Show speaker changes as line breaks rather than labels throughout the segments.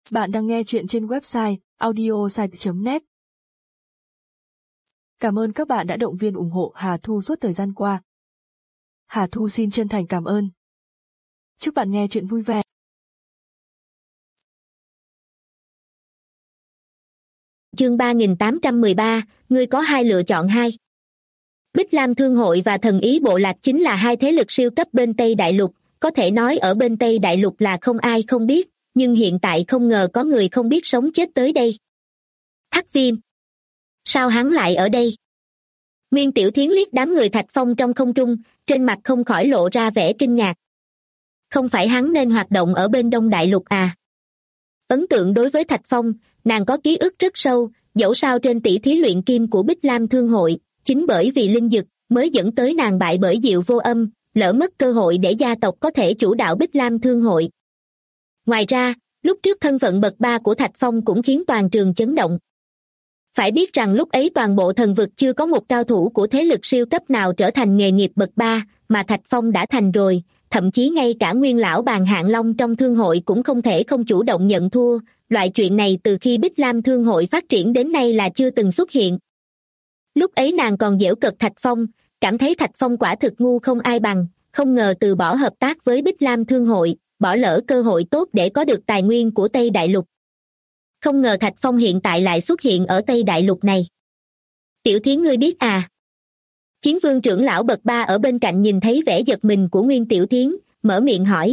Bạn đang nghe chuyện trên website audiosite.net. Cảm ơn các bạn đã động viên ủng hộ Hà Thu suốt thời gian qua. Hà Thu xin chân thành cảm ơn. Chúc bạn nghe chuyện vui vẻ.
Chương 3813, ngươi có hai lựa chọn hai. Bích Lam Thương hội và Thần Ý Bộ Lạc chính là hai thế lực siêu cấp bên Tây Đại Lục, có thể nói ở bên Tây Đại Lục là không ai không biết, nhưng hiện tại không ngờ có người không biết sống chết tới đây. Hắc Viêm. Sao hắn lại ở đây? Nguyên Tiểu Thiến liếc đám người Thạch Phong trong không trung, trên mặt không khỏi lộ ra vẻ kinh ngạc. Không phải hắn nên hoạt động ở bên Đông Đại Lục à? Ấn tượng đối với Thạch Phong, nàng có ký ức rất sâu, dẫu sao trên tỷ thí luyện kim của Bích Lam Thương hội, chính bởi vì linh dực mới dẫn tới nàng bại bởi Diệu Vô Âm, lỡ mất cơ hội để gia tộc có thể chủ đạo Bích Lam Thương hội. Ngoài ra, lúc trước thân phận bậc 3 của Thạch Phong cũng khiến toàn trường chấn động. Phải biết rằng lúc ấy toàn bộ thần vực chưa có một cao thủ của thế lực siêu cấp nào trở thành nghề nghiệp bậc 3, mà Thạch Phong đã thành rồi, thậm chí ngay cả nguyên lão Bàn Hạng Long trong thương hội cũng không thể không chủ động nhận thua, loại chuyện này từ khi Bích Lam Thương hội phát triển đến nay là chưa từng xuất hiện. Lúc ấy nàng còn giễu cợt Thạch Phong, cảm thấy Thạch Phong quả thực ngu không ai bằng, không ngờ từ bỏ hợp tác với Bích Lam Thương hội, bỏ lỡ cơ hội tốt để có được tài nguyên của Tây Đại Lục. Không ngờ Thạch Phong hiện tại lại xuất hiện ở Tây Đại Lục này. Tiểu Thiến ngươi biết à? Chiến vương trưởng lão bậc 3 ở bên cạnh nhìn thấy vẻ giật mình của Nguyên Tiểu Thiến, mở miệng hỏi.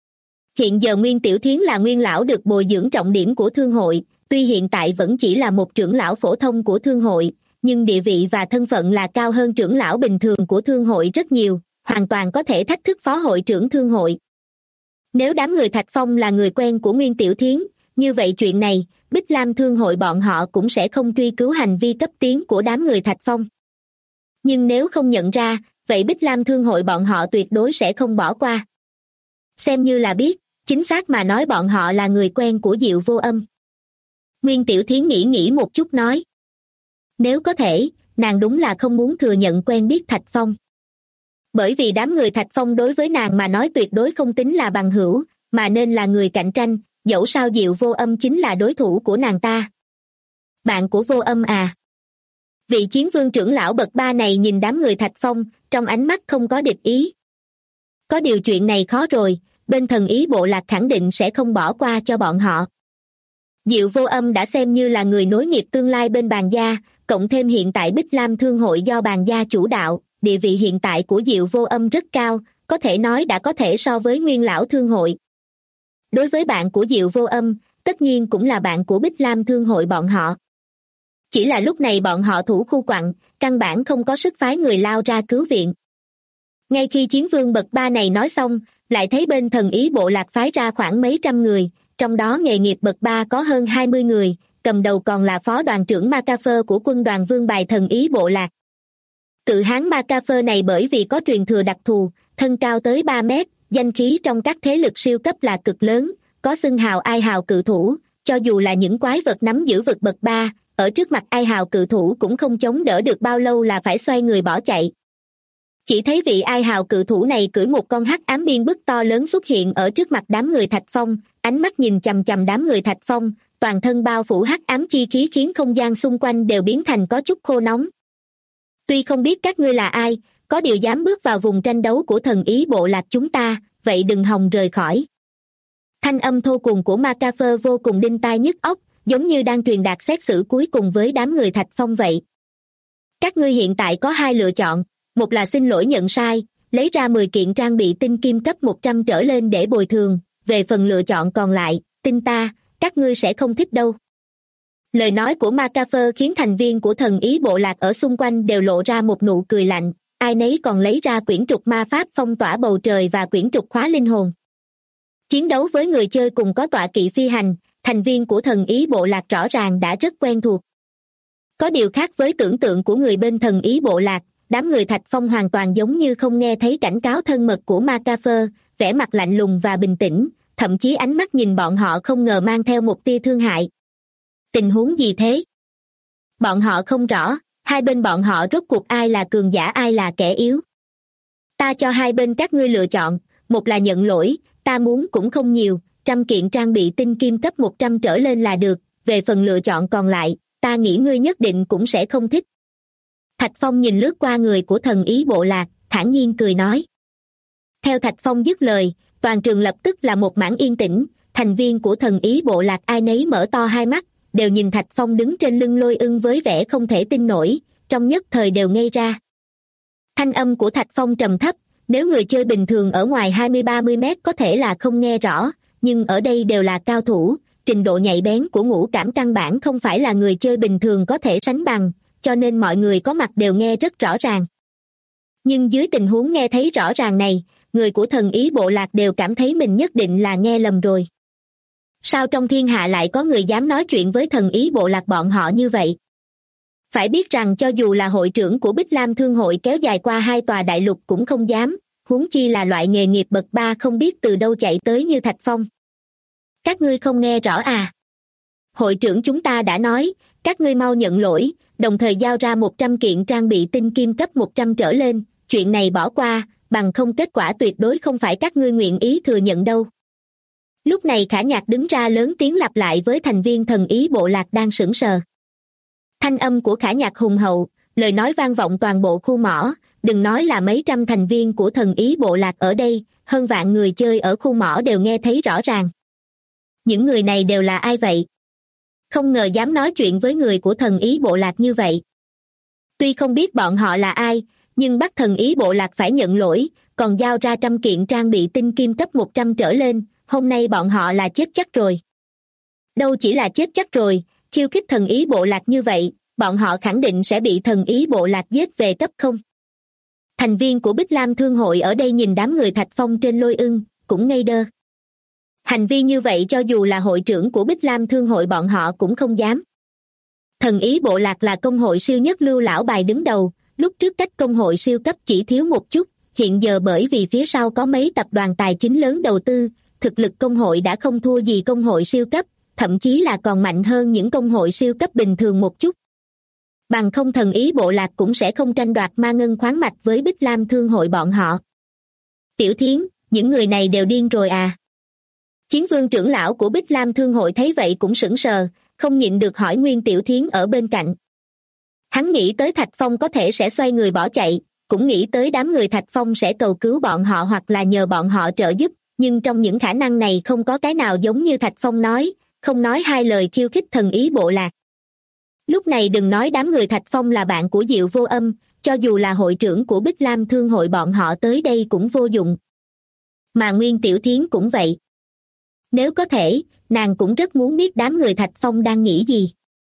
Hiện giờ Nguyên Tiểu Thiến là nguyên lão được bồi dưỡng trọng điểm của thương hội, tuy hiện tại vẫn chỉ là một trưởng lão phổ thông của thương hội, nhưng địa vị và thân phận là cao hơn trưởng lão bình thường của thương hội rất nhiều, hoàn toàn có thể thách thức phó hội trưởng thương hội. Nếu đám người Thạch Phong là người quen của Nguyên Tiểu Thiến, như vậy chuyện này, Bích Lam Thương hội bọn họ cũng sẽ không truy cứu hành vi cấp tiến của đám người Thạch Phong. Nhưng nếu không nhận ra, vậy Bích Lam Thương hội bọn họ tuyệt đối sẽ không bỏ qua. Xem như là biết, chính xác mà nói bọn họ là người quen của Diệu Vô Âm. Nguyên Tiểu Thiến nghĩ một chút nói. Nếu có thể, nàng đúng là không muốn thừa nhận quen biết Thạch Phong. Bởi vì đám người Thạch Phong đối với nàng mà nói tuyệt đối không tính là bằng hữu, mà nên là người cạnh tranh, dẫu sao Diệu Vô Âm chính là đối thủ của nàng ta. Bạn của Vô Âm à? Vị chiến vương trưởng lão bậc 3 này nhìn đám người Thạch Phong, trong ánh mắt không có địch ý. Có điều chuyện này khó rồi, bên Thần Ý Bộ Lạc khẳng định sẽ không bỏ qua cho bọn họ. Diệu Vô Âm đã xem như là người nối nghiệp tương lai bên Bàn gia, cộng thêm hiện tại Bích Lam Thương hội do Bàn gia chủ đạo, địa vị hiện tại của Diệu Vô Âm rất cao, có thể nói đã có thể so với nguyên lão thương hội. Đối với bạn của Diệu Vô Âm, tất nhiên cũng là bạn của Bích Lam Thương hội bọn họ. Chỉ là lúc này bọn họ thủ khu quặng, căn bản không có sức phái người lao ra cứu viện. Ngay khi chiến vương bậc 3 này nói xong, lại thấy bên Thần Ý Bộ Lạc phái ra khoảng mấy trăm người, trong đó nghề nghiệp bậc 3 có hơn 20 người, cầm đầu còn là phó đoàn trưởng Macafer của quân đoàn Vương Bài Thần Ý Bộ Lạc. Cự hán Macafer này bởi vì có truyền thừa đặc thù, thân cao tới 3 mét, danh khí trong các thế lực siêu cấp là cực lớn, có xưng hào Ai Hào cự thủ, cho dù là những quái vật nắm giữ vực bậc 3, ở trước mặt Ai Hào cự thủ cũng không chống đỡ được bao lâu là phải xoay người bỏ chạy. Chỉ thấy vị Ai Hào cự thủ này cưỡi một con hắc ám biên bức to lớn xuất hiện ở trước mặt đám người Thạch Phong, ánh mắt nhìn chằm chằm đám người Thạch Phong, toàn thân bao phủ hắc ám chi khí khiến không gian xung quanh đều biến thành có chút khô nóng. Tuy không biết các ngươi là ai, có điều dám bước vào vùng tranh đấu của Thần Ý Bộ Lạc chúng ta, vậy đừng hòng rời khỏi. Thanh âm thô cùng của Macafer vô cùng đinh tai nhức óc, giống như đang truyền đạt xét xử cuối cùng với đám người Thạch Phong vậy. Các ngươi hiện tại có hai lựa chọn, một là xin lỗi nhận sai, lấy ra 10 kiện trang bị tinh kim cấp 100 trở lên để bồi thường, về phần lựa chọn còn lại, tin ta, các ngươi sẽ không thích đâu. Lời nói của Macafer khiến thành viên của Thần Ý Bộ Lạc ở xung quanh đều lộ ra một nụ cười lạnh, ai nấy còn lấy ra quyển trục ma pháp phong tỏa bầu trời và quyển trục khóa linh hồn. Chiến đấu với người chơi cùng có tọa kỵ phi hành, thành viên của Thần Ý Bộ Lạc rõ ràng đã rất quen thuộc. Có điều khác với tưởng tượng của người bên Thần Ý Bộ Lạc, đám người Thạch Phong hoàn toàn giống như không nghe thấy cảnh cáo thân mật của Macafer, vẻ mặt lạnh lùng và bình tĩnh, thậm chí ánh mắt nhìn bọn họ không ngờ mang theo một tia thương hại. Tình huống gì thế? Bọn họ không rõ, hai bên bọn họ rốt cuộc ai là cường giả ai là kẻ yếu. Ta cho hai bên các ngươi lựa chọn, một là nhận lỗi, ta muốn cũng không nhiều, 100 kiện trang bị tinh kim cấp 100 trở lên là được, về phần lựa chọn còn lại, ta nghĩ ngươi nhất định cũng sẽ không thích. Thạch Phong nhìn lướt qua người của thần ý bộ lạc, thản nhiên cười nói. Theo Thạch Phong dứt lời, toàn trường lập tức là một mảng yên tĩnh, thành viên của thần ý bộ lạc ai nấy mở to hai mắt, đều nhìn Thạch Phong đứng trên lưng Lôi Ưng với vẻ không thể tin nổi, trong nhất thời đều ngây ra. Thanh âm của Thạch Phong trầm thấp, nếu người chơi bình thường ở ngoài 20-30 mét có thể là không nghe rõ, nhưng ở đây đều là cao thủ, trình độ nhạy bén của ngũ cảm căn bản không phải là người chơi bình thường có thể sánh bằng, cho nên mọi người có mặt đều nghe rất rõ ràng. Nhưng dưới tình huống nghe thấy rõ ràng này, người của thần ý bộ lạc đều cảm thấy mình nhất định là nghe lầm rồi. Sao trong thiên hạ lại có người dám nói chuyện với thần ý bộ lạc bọn họ như vậy? Phải biết rằng cho dù là hội trưởng của Bích Lam Thương hội kéo dài qua 2 tòa đại lục cũng không dám, huống chi là loại nghề nghiệp bậc 3 không biết từ đâu chạy tới như Thạch Phong. Các ngươi không nghe rõ à? Hội trưởng chúng ta đã nói, các ngươi mau nhận lỗi, đồng thời giao ra 100 kiện trang bị tinh kim cấp 100 trở lên, chuyện này bỏ qua, bằng không kết quả tuyệt đối không phải các ngươi nguyện ý thừa nhận đâu. Lúc này Khả Nhạc đứng ra lớn tiếng lặp lại với thành viên thần ý bộ lạc đang sững sờ. Thanh âm của Khả Nhạc hùng hậu, lời nói vang vọng toàn bộ khu mỏ, đừng nói là mấy trăm thành viên của thần ý bộ lạc ở đây, hơn vạn người chơi ở khu mỏ đều nghe thấy rõ ràng. Những người này đều là ai vậy? Không ngờ dám nói chuyện với người của thần ý bộ lạc như vậy. Tuy không biết bọn họ là ai, nhưng bắt thần ý bộ lạc phải nhận lỗi, còn giao ra 100 kiện trang bị tinh kim cấp 100 trở lên, hôm nay bọn họ là chết chắc rồi. Đâu chỉ là chết chắc rồi, khiêu khích thần ý bộ lạc như vậy, bọn họ khẳng định sẽ bị thần ý bộ lạc giết về cấp không. Thành viên của Bích Lam Thương hội ở đây nhìn đám người Thạch Phong trên Lôi Ưng, cũng ngây đơ. Hành vi như vậy cho dù là hội trưởng của Bích Lam Thương hội bọn họ cũng không dám. Thần ý bộ lạc là công hội siêu nhất lưu lão bài đứng đầu, lúc trước cách công hội siêu cấp chỉ thiếu một chút, hiện giờ bởi vì phía sau có mấy tập đoàn tài chính lớn đầu tư, thực lực công hội đã không thua gì công hội siêu cấp, thậm chí là còn mạnh hơn những công hội siêu cấp bình thường một chút. Bằng không thần ý bộ lạc cũng sẽ không tranh đoạt ma ngân khoáng mạch với Bích Lam Thương hội bọn họ. Tiểu Thiến, những người này đều điên rồi à? Chiến vương trưởng lão của Bích Lam Thương hội thấy vậy cũng sững sờ, không nhịn được hỏi Nguyên Tiểu Thiến ở bên cạnh. Hắn nghĩ tới Thạch Phong có thể sẽ xoay người bỏ chạy, cũng nghĩ tới đám người Thạch Phong sẽ cầu cứu bọn họ hoặc là nhờ bọn họ trợ giúp, nhưng trong những khả năng này không có cái nào giống như Thạch Phong nói, không nói hai lời khiêu khích thần ý bộ lạc. Lúc này đừng nói đám người Thạch Phong là bạn của Diệu Vô Âm, cho dù là hội trưởng của Bích Lam Thương hội bọn họ tới đây cũng vô dụng. Mà Nguyên Tiểu Thiến cũng vậy. Nếu có thể, nàng cũng rất muốn biết đám người Thạch Phong đang nghĩ gì.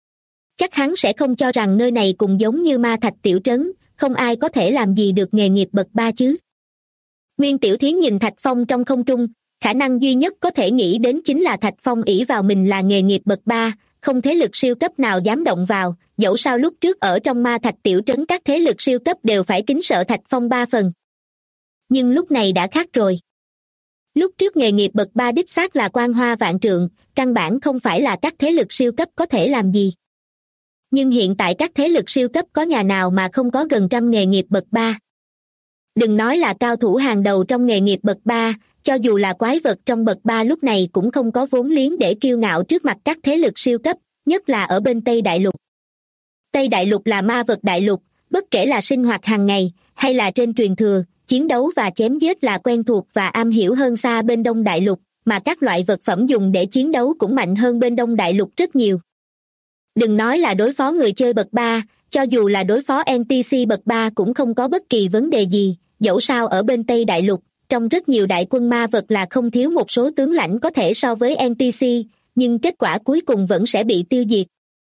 Chắc hắn sẽ không cho rằng nơi này cũng giống như ma thạch tiểu trấn, không ai có thể làm gì được nghề nghiệp bậc 3 chứ. Nguyên Tiểu Thiến nhìn Thạch Phong trong không trung, khả năng duy nhất có thể nghĩ đến chính là Thạch Phong ỷ vào mình là nghề nghiệp bậc 3, không thế lực siêu cấp nào dám động vào, dẫu sao lúc trước ở trong ma thạch tiểu trấn các thế lực siêu cấp đều phải kính sợ Thạch Phong 3 phần. Nhưng lúc này đã khác rồi. Lúc trước nghề nghiệp bậc 3 đích xác là quang hoa vạn trượng, căn bản không phải là các thế lực siêu cấp có thể làm gì. Nhưng hiện tại các thế lực siêu cấp có nhà nào mà không có gần trăm nghề nghiệp bậc 3. Đừng nói là cao thủ hàng đầu trong nghề nghiệp bậc 3, cho dù là quái vật trong bậc 3 lúc này cũng không có vốn liếng để kiêu ngạo trước mặt các thế lực siêu cấp, nhất là ở bên Tây Đại Lục. Tây Đại Lục là ma vật đại lục, bất kể là sinh hoạt hàng ngày, hay là trên truyền thừa, chiến đấu và chém giết là quen thuộc và am hiểu hơn xa bên Đông Đại Lục, mà các loại vật phẩm dùng để chiến đấu cũng mạnh hơn bên Đông Đại Lục rất nhiều. Đừng nói là đối phó người chơi bậc 3, cho dù là đối phó NPC bậc 3 cũng không có bất kỳ vấn đề gì, dẫu sao ở bên Tây Đại Lục, trong rất nhiều đại quân ma vật là không thiếu một số tướng lãnh có thể so với NPC, nhưng kết quả cuối cùng vẫn sẽ bị tiêu diệt.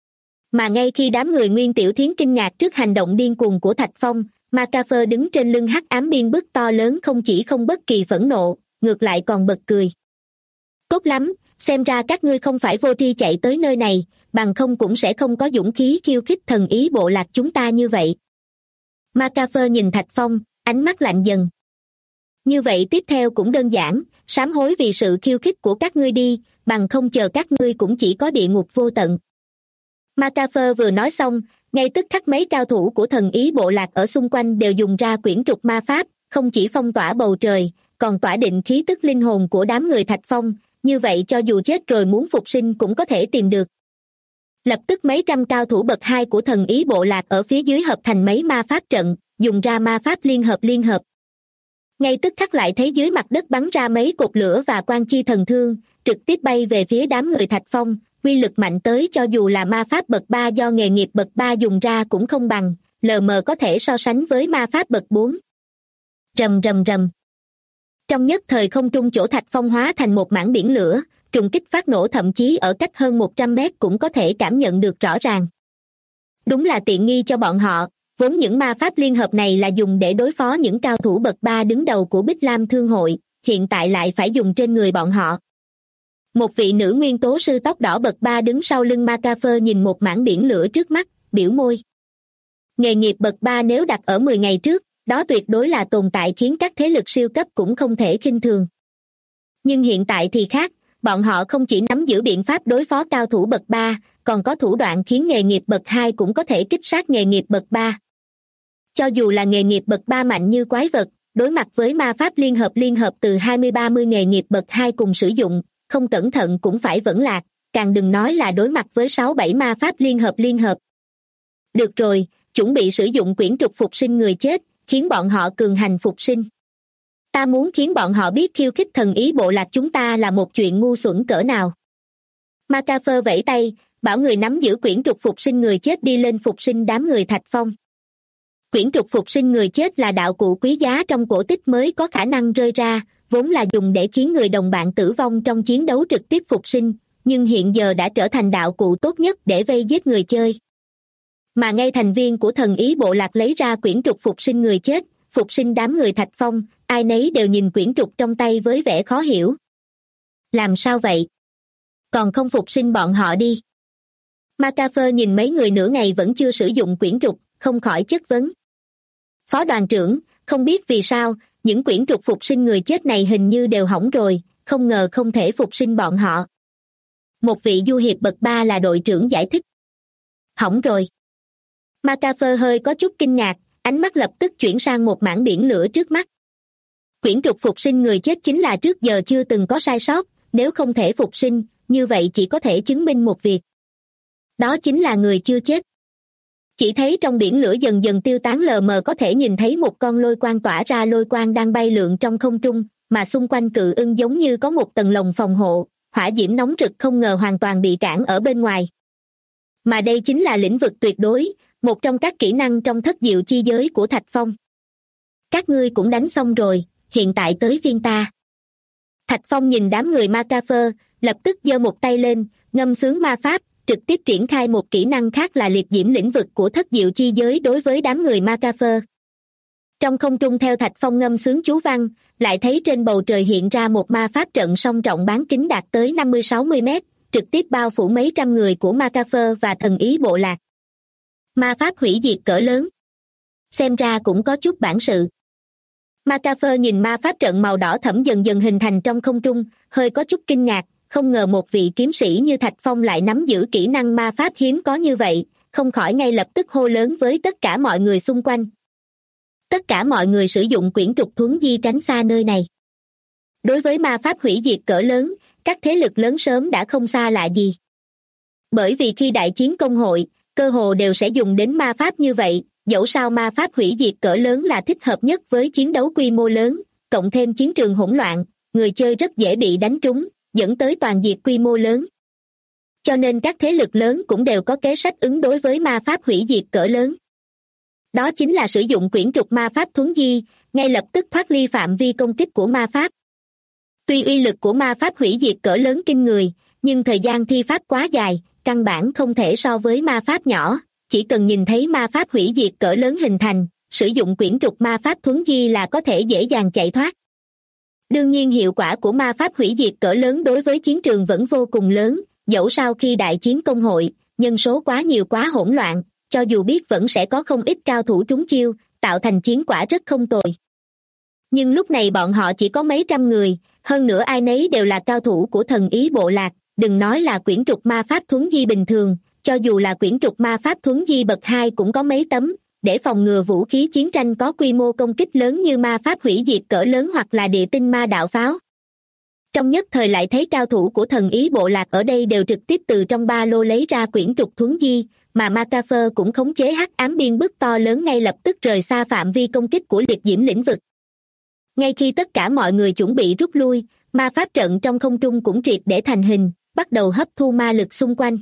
Mà ngay khi đám người Nguyên Tiểu Thiến kinh ngạc trước hành động điên cuồng của Thạch Phong, Macafer đứng trên lưng hắc ám biên bức to lớn không chỉ không bất kỳ phẫn nộ, ngược lại còn bật cười. Tốt lắm, xem ra các ngươi không phải vô tri chạy tới nơi này, bằng không cũng sẽ không có dũng khí khiêu khích thần ý bộ lạc chúng ta như vậy. Macafer nhìn Thạch Phong, ánh mắt lạnh dần. Như vậy tiếp theo cũng đơn giản, sám hối vì sự khiêu khích của các ngươi đi, bằng không chờ các ngươi cũng chỉ có địa ngục vô tận. Macafer vừa nói xong, ngay tức khắc mấy cao thủ của thần ý bộ lạc ở xung quanh đều dùng ra quyển trục ma pháp, không chỉ phong tỏa bầu trời, còn tỏa định khí tức linh hồn của đám người Thạch Phong, như vậy cho dù chết rồi muốn phục sinh cũng có thể tìm được. Lập tức mấy trăm cao thủ bậc 2 của thần ý bộ lạc ở phía dưới hợp thành mấy ma pháp trận, dùng ra ma pháp liên hợp. Ngay tức khắc lại thấy dưới mặt đất bắn ra mấy cột lửa và quang chi thần thương, trực tiếp bay về phía đám người Thạch Phong, uy lực mạnh tới cho dù là ma pháp bậc 3 do nghề nghiệp bậc 3 dùng ra cũng không bằng, lờ mờ có thể so sánh với ma pháp bậc 4. Rầm rầm rầm. Trong nhất thời không trung chỗ Thạch Phong hóa thành một mảng biển lửa, trùng kích phát nổ thậm chí ở cách hơn 100 mét cũng có thể cảm nhận được rõ ràng. Đúng là tiện nghi cho bọn họ, vốn những ma pháp liên hợp này là dùng để đối phó những cao thủ bậc 3 đứng đầu của Bích Lam Thương hội, hiện tại lại phải dùng trên người bọn họ. Một vị nữ nguyên tố sư tóc đỏ bậc 3 đứng sau lưng Macafer nhìn một mảng biển lửa trước mắt, biểu môi. Nghề nghiệp bậc 3 nếu đặt ở 10 ngày trước, đó tuyệt đối là tồn tại khiến các thế lực siêu cấp cũng không thể khinh thường. Nhưng hiện tại thì khác, bọn họ không chỉ nắm giữ biện pháp đối phó cao thủ bậc 3, còn có thủ đoạn khiến nghề nghiệp bậc 2 cũng có thể kích sát nghề nghiệp bậc 3. Cho dù là nghề nghiệp bậc 3 mạnh như quái vật, đối mặt với ma pháp liên hợp từ 20-30 nghề nghiệp bậc 2 cùng sử dụng, không cẩn thận cũng phải vẫn lạc, càng đừng nói là đối mặt với 6-7 ma pháp liên hợp. Được rồi, chuẩn bị sử dụng quyển trục phục sinh người chết, khiến bọn họ cường hành phục sinh. Ta muốn khiến bọn họ biết khiêu khích thần ý bộ lạc chúng ta là một chuyện ngu xuẩn cỡ nào. Macafer vẫy tay, bảo người nắm giữ quyển trục phục sinh người chết đi lên phục sinh đám người Thạch Phong. Quyển trục phục sinh người chết là đạo cụ quý giá trong cổ tích mới có khả năng rơi ra, vốn là dùng để khiến người đồng bạn tử vong trong chiến đấu trực tiếp phục sinh, nhưng hiện giờ đã trở thành đạo cụ tốt nhất để vây giết người chơi. Mà ngay thành viên của thần ý bộ lạc lấy ra quyển trục phục sinh người chết, phục sinh đám người Thạch Phong, ai nấy đều nhìn quyển trục trong tay với vẻ khó hiểu. Làm sao vậy? Còn không phục sinh bọn họ đi. Macafer nhìn mấy người nửa ngày vẫn chưa sử dụng quyển trục, không khỏi chất vấn. Phó đoàn trưởng, không biết vì sao, những quyển trục phục sinh người chết này hình như đều hỏng rồi, không ngờ không thể phục sinh bọn họ. Một vị du hiệp bậc 3 là đội trưởng giải thích. Hỏng rồi. Macafer hơi có chút kinh ngạc, ánh mắt lập tức chuyển sang một mảng biển lửa trước mắt. Quyển trục phục sinh người chết chính là trước giờ chưa từng có sai sót, nếu không thể phục sinh, như vậy chỉ có thể chứng minh một việc. Đó chính là người chưa chết. Chỉ thấy trong biển lửa dần dần tiêu tán lờ mờ có thể nhìn thấy một con lôi quang tỏa ra lôi quang đang bay lượn trong không trung, mà xung quanh cự ưng giống như có một tầng lồng phòng hộ, hỏa diễm nóng rực không ngờ hoàn toàn bị cản ở bên ngoài. Mà đây chính là lĩnh vực tuyệt đối, một trong các kỹ năng trong thất diệu chi giới của Thạch Phong. Các ngươi cũng đánh xong rồi, hiện tại tới phiên ta. Thạch Phong nhìn đám người Macafer, lập tức giơ một tay lên, ngâm xướng ma pháp, trực tiếp triển khai một kỹ năng khác là liệt diễm lĩnh vực của thất diệu chi giới đối với đám người Macafer. Trong không trung theo Thạch Phong ngâm xướng chú văn, lại thấy trên bầu trời hiện ra một ma pháp trận song trọng bán kính đạt tới 50-60 mét, trực tiếp bao phủ mấy trăm người của Macafer và thần ý bộ lạc. Ma pháp hủy diệt cỡ lớn. Xem ra cũng có chút bản sự. Macafer nhìn ma pháp trận màu đỏ thẫm dần dần hình thành trong không trung, hơi có chút kinh ngạc, không ngờ một vị kiếm sĩ như Thạch Phong lại nắm giữ kỹ năng ma pháp hiếm có như vậy, không khỏi ngay lập tức hô lớn với tất cả mọi người xung quanh. Tất cả mọi người sử dụng quyển trục thuấn di tránh xa nơi này. Đối với ma pháp hủy diệt cỡ lớn, các thế lực lớn sớm đã không xa lạ gì. Bởi vì khi đại chiến công hội, cơ hồ đều sẽ dùng đến ma pháp như vậy, dẫu sao ma pháp hủy diệt cỡ lớn là thích hợp nhất với chiến đấu quy mô lớn, cộng thêm chiến trường hỗn loạn, người chơi rất dễ bị đánh trúng, dẫn tới toàn diệt quy mô lớn. Cho nên các thế lực lớn cũng đều có kế sách ứng đối với ma pháp hủy diệt cỡ lớn. Đó chính là sử dụng quyển trục ma pháp thuấn di, ngay lập tức thoát ly phạm vi công kích của ma pháp. Tuy uy lực của ma pháp hủy diệt cỡ lớn kinh người, nhưng thời gian thi pháp quá dài, căn bản không thể so với ma pháp nhỏ, chỉ cần nhìn thấy ma pháp hủy diệt cỡ lớn hình thành, sử dụng quyển trục ma pháp thuấn di là có thể dễ dàng chạy thoát. Đương nhiên hiệu quả của ma pháp hủy diệt cỡ lớn đối với chiến trường vẫn vô cùng lớn, dẫu sao khi đại chiến công hội, nhân số quá nhiều quá hỗn loạn, cho dù biết vẫn sẽ có không ít cao thủ trúng chiêu, tạo thành chiến quả rất không tồi. Nhưng lúc này bọn họ chỉ có mấy trăm người, hơn nữa ai nấy đều là cao thủ của thần ý bộ lạc, đừng nói là quyển trục ma pháp thuấn di bình thường, cho dù là quyển trục ma pháp thuấn di bậc 2 cũng có mấy tấm, để phòng ngừa vũ khí chiến tranh có quy mô công kích lớn như ma pháp hủy diệt cỡ lớn hoặc là địa tinh ma đạo pháo. Trong nhất thời lại thấy cao thủ của thần ý bộ lạc ở đây đều trực tiếp từ trong ba lô lấy ra quyển trục thuấn di, mà Macafer cũng khống chế hắc ám biên bức to lớn ngay lập tức rời xa phạm vi công kích của liệt diễm lĩnh vực. Ngay khi tất cả mọi người chuẩn bị rút lui, ma pháp trận trong không trung cũng triệt để thành hình, bắt đầu hấp thu ma lực xung quanh.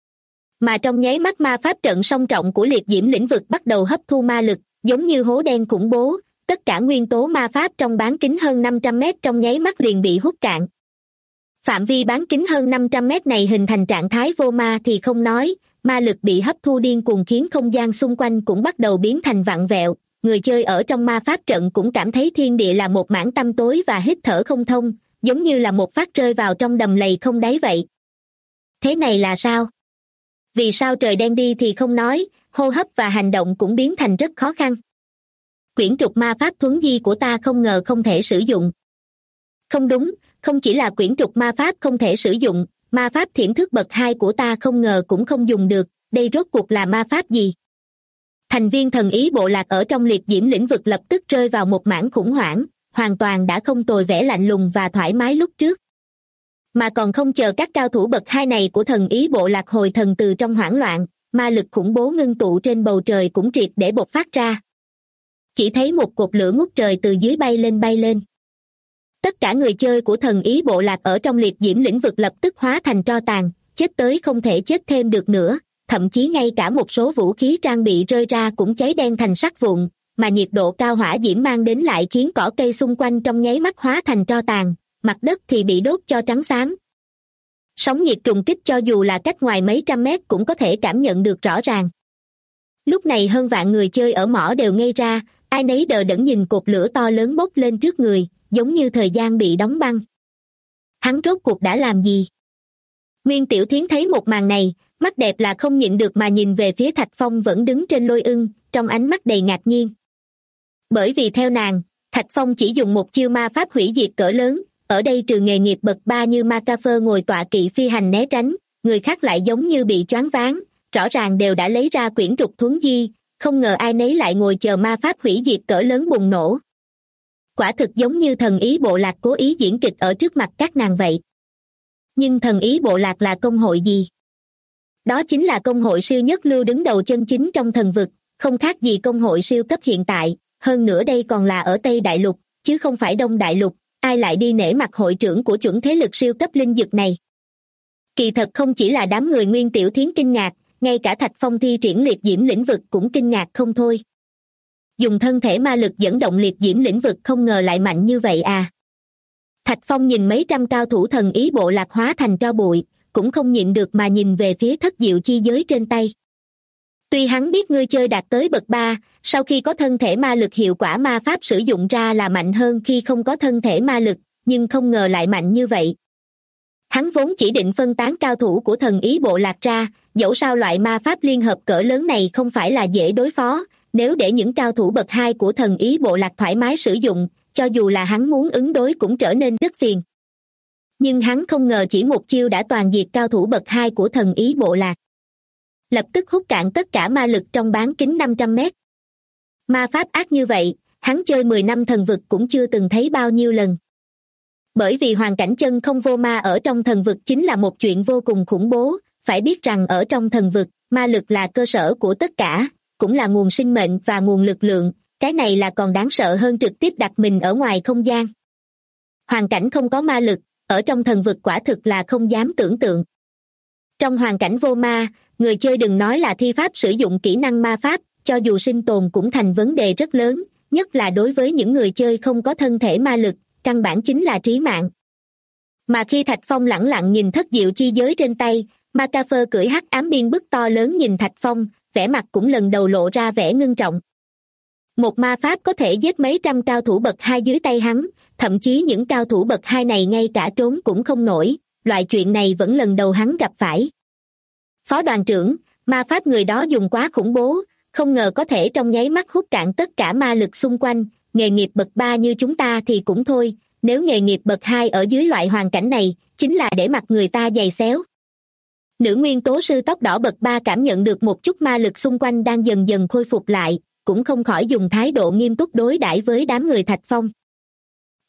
Mà trong nháy mắt ma pháp trận song trọng của liệt diễm lĩnh vực bắt đầu hấp thu ma lực, giống như hố đen khủng bố, tất cả nguyên tố ma pháp trong bán kính hơn 500 mét trong nháy mắt liền bị hút cạn. Phạm vi bán kính hơn 500 mét này hình thành trạng thái vô ma thì không nói, ma lực bị hấp thu điên cuồng khiến không gian xung quanh cũng bắt đầu biến thành vặn vẹo, người chơi ở trong ma pháp trận cũng cảm thấy thiên địa là một mảng tăm tối và hít thở không thông, giống như là một phát rơi vào trong đầm lầy không đáy vậy. Thế này là sao? Vì sao trời đen đi thì không nói, hô hấp và hành động cũng biến thành rất khó khăn. Quyển trục ma pháp thuấn di của ta không ngờ không thể sử dụng. Không đúng, không chỉ là quyển trục ma pháp không thể sử dụng, ma pháp thiểm thức bậc 2 của ta không ngờ cũng không dùng được, đây rốt cuộc là ma pháp gì? Thành viên thần ý bộ lạc ở trong liệt diễm lĩnh vực lập tức rơi vào một mảng khủng hoảng, hoàn toàn đã không tồi vẻ lạnh lùng và thoải mái lúc trước. Mà còn không chờ các cao thủ bậc 2 này của thần ý bộ lạc hồi thần từ trong hoảng loạn, ma lực khủng bố ngưng tụ trên bầu trời cũng triệt để bộc phát ra. Chỉ thấy một cột lửa ngút trời từ dưới bay lên. Tất cả người chơi của thần ý bộ lạc ở trong liệt diễm lĩnh vực lập tức hóa thành tro tàn, chết tới không thể chết thêm được nữa, thậm chí ngay cả một số vũ khí trang bị rơi ra cũng cháy đen thành sắt vụn, mà nhiệt độ cao hỏa diễm mang đến lại khiến cỏ cây xung quanh trong nháy mắt hóa thành tro tàn, mặt đất thì bị đốt cho trắng xám. Sóng nhiệt trùng kích cho dù là cách ngoài mấy trăm mét cũng có thể cảm nhận được rõ ràng. Lúc này hơn vạn người chơi ở mỏ đều ngây ra, ai nấy đờ đẫn nhìn cột lửa to lớn bốc lên trước người, giống như thời gian bị đóng băng. Hắn rốt cuộc đã làm gì? Nguyên Tiểu Thiến thấy một màn này, mắt đẹp là không nhịn được mà nhìn về phía Thạch Phong vẫn đứng trên lôi ưng, trong ánh mắt đầy ngạc nhiên. Bởi vì theo nàng, Thạch Phong chỉ dùng một chiêu ma pháp hủy diệt cỡ lớn, ở đây trừ nghề nghiệp bậc 3 như Macafer ngồi tọa kỵ phi hành né tránh, người khác lại giống như bị choáng váng, rõ ràng đều đã lấy ra quyển trục thuấn di, không ngờ ai nấy lại ngồi chờ ma pháp hủy diệt cỡ lớn bùng nổ. Quả thực giống như thần ý bộ lạc cố ý diễn kịch ở trước mặt các nàng vậy. Nhưng thần ý bộ lạc là công hội gì? Đó chính là công hội siêu nhất lưu đứng đầu chân chính trong thần vực, không khác gì công hội siêu cấp hiện tại, hơn nữa đây còn là ở Tây Đại Lục, chứ không phải Đông Đại Lục, ai lại đi nể mặt hội trưởng của chuẩn thế lực siêu cấp linh dực này. Kỳ thật không chỉ là đám người Nguyên Tiểu Thiến kinh ngạc, ngay cả Thạch Phong thi triển liệt diễm lĩnh vực cũng kinh ngạc không thôi. Dùng thân thể ma lực dẫn động liệt diễm lĩnh vực không ngờ lại mạnh như vậy à. Thạch Phong nhìn mấy trăm cao thủ thần ý bộ lạc hóa thành tro bụi, cũng không nhịn được mà nhìn về phía thất diệu chi giới trên tay. Tuy hắn biết ngươi chơi đạt tới bậc 3, sau khi có thân thể ma lực hiệu quả ma pháp sử dụng ra là mạnh hơn khi không có thân thể ma lực, nhưng không ngờ lại mạnh như vậy. Hắn vốn chỉ định phân tán cao thủ của thần ý bộ lạc ra, dẫu sao loại ma pháp liên hợp cỡ lớn này không phải là dễ đối phó, nếu để những cao thủ bậc 2 của thần ý bộ lạc thoải mái sử dụng, cho dù là hắn muốn ứng đối cũng trở nên rất phiền. Nhưng hắn không ngờ chỉ một chiêu đã toàn diệt cao thủ bậc 2 của thần ý bộ lạc. Lập tức hút cạn tất cả ma lực trong bán kính 500 mét. Ma pháp ác như vậy, hắn chơi 10 năm thần vực cũng chưa từng thấy bao nhiêu lần. Bởi vì hoàn cảnh chân không vô ma ở trong thần vực chính là một chuyện vô cùng khủng bố, phải biết rằng ở trong thần vực, ma lực là cơ sở của tất cả, cũng là nguồn sinh mệnh và nguồn lực lượng, cái này là còn đáng sợ hơn trực tiếp đặt mình ở ngoài không gian. Hoàn cảnh không có ma lực, ở trong thần vực quả thực là không dám tưởng tượng. Trong hoàn cảnh vô ma, người chơi đừng nói là thi pháp sử dụng kỹ năng ma pháp, cho dù sinh tồn cũng thành vấn đề rất lớn, nhất là đối với những người chơi không có thân thể ma lực, căn bản chính là trí mạng. Mà khi Thạch Phong lẳng lặng nhìn thất diệu chi giới trên tay, Macafer cưỡi hắc ám biên bức to lớn nhìn Thạch Phong, vẻ mặt cũng lần đầu lộ ra vẻ ngưng trọng. Một ma pháp có thể giết mấy trăm cao thủ bậc 2 dưới tay hắn, thậm chí những cao thủ bậc 2 này ngay cả trốn cũng không nổi, loại chuyện này vẫn lần đầu hắn gặp phải. Phó đoàn trưởng, ma pháp người đó dùng quá khủng bố, không ngờ có thể trong nháy mắt hút cạn tất cả ma lực xung quanh, nghề nghiệp bậc 3 như chúng ta thì cũng thôi, nếu nghề nghiệp bậc 2 ở dưới loại hoàn cảnh này, chính là để mặt người ta giày xéo. Nữ nguyên tố sư tóc đỏ bậc 3 cảm nhận được một chút ma lực xung quanh đang dần dần khôi phục lại, cũng không khỏi dùng thái độ nghiêm túc đối đãi với đám người Thạch Phong.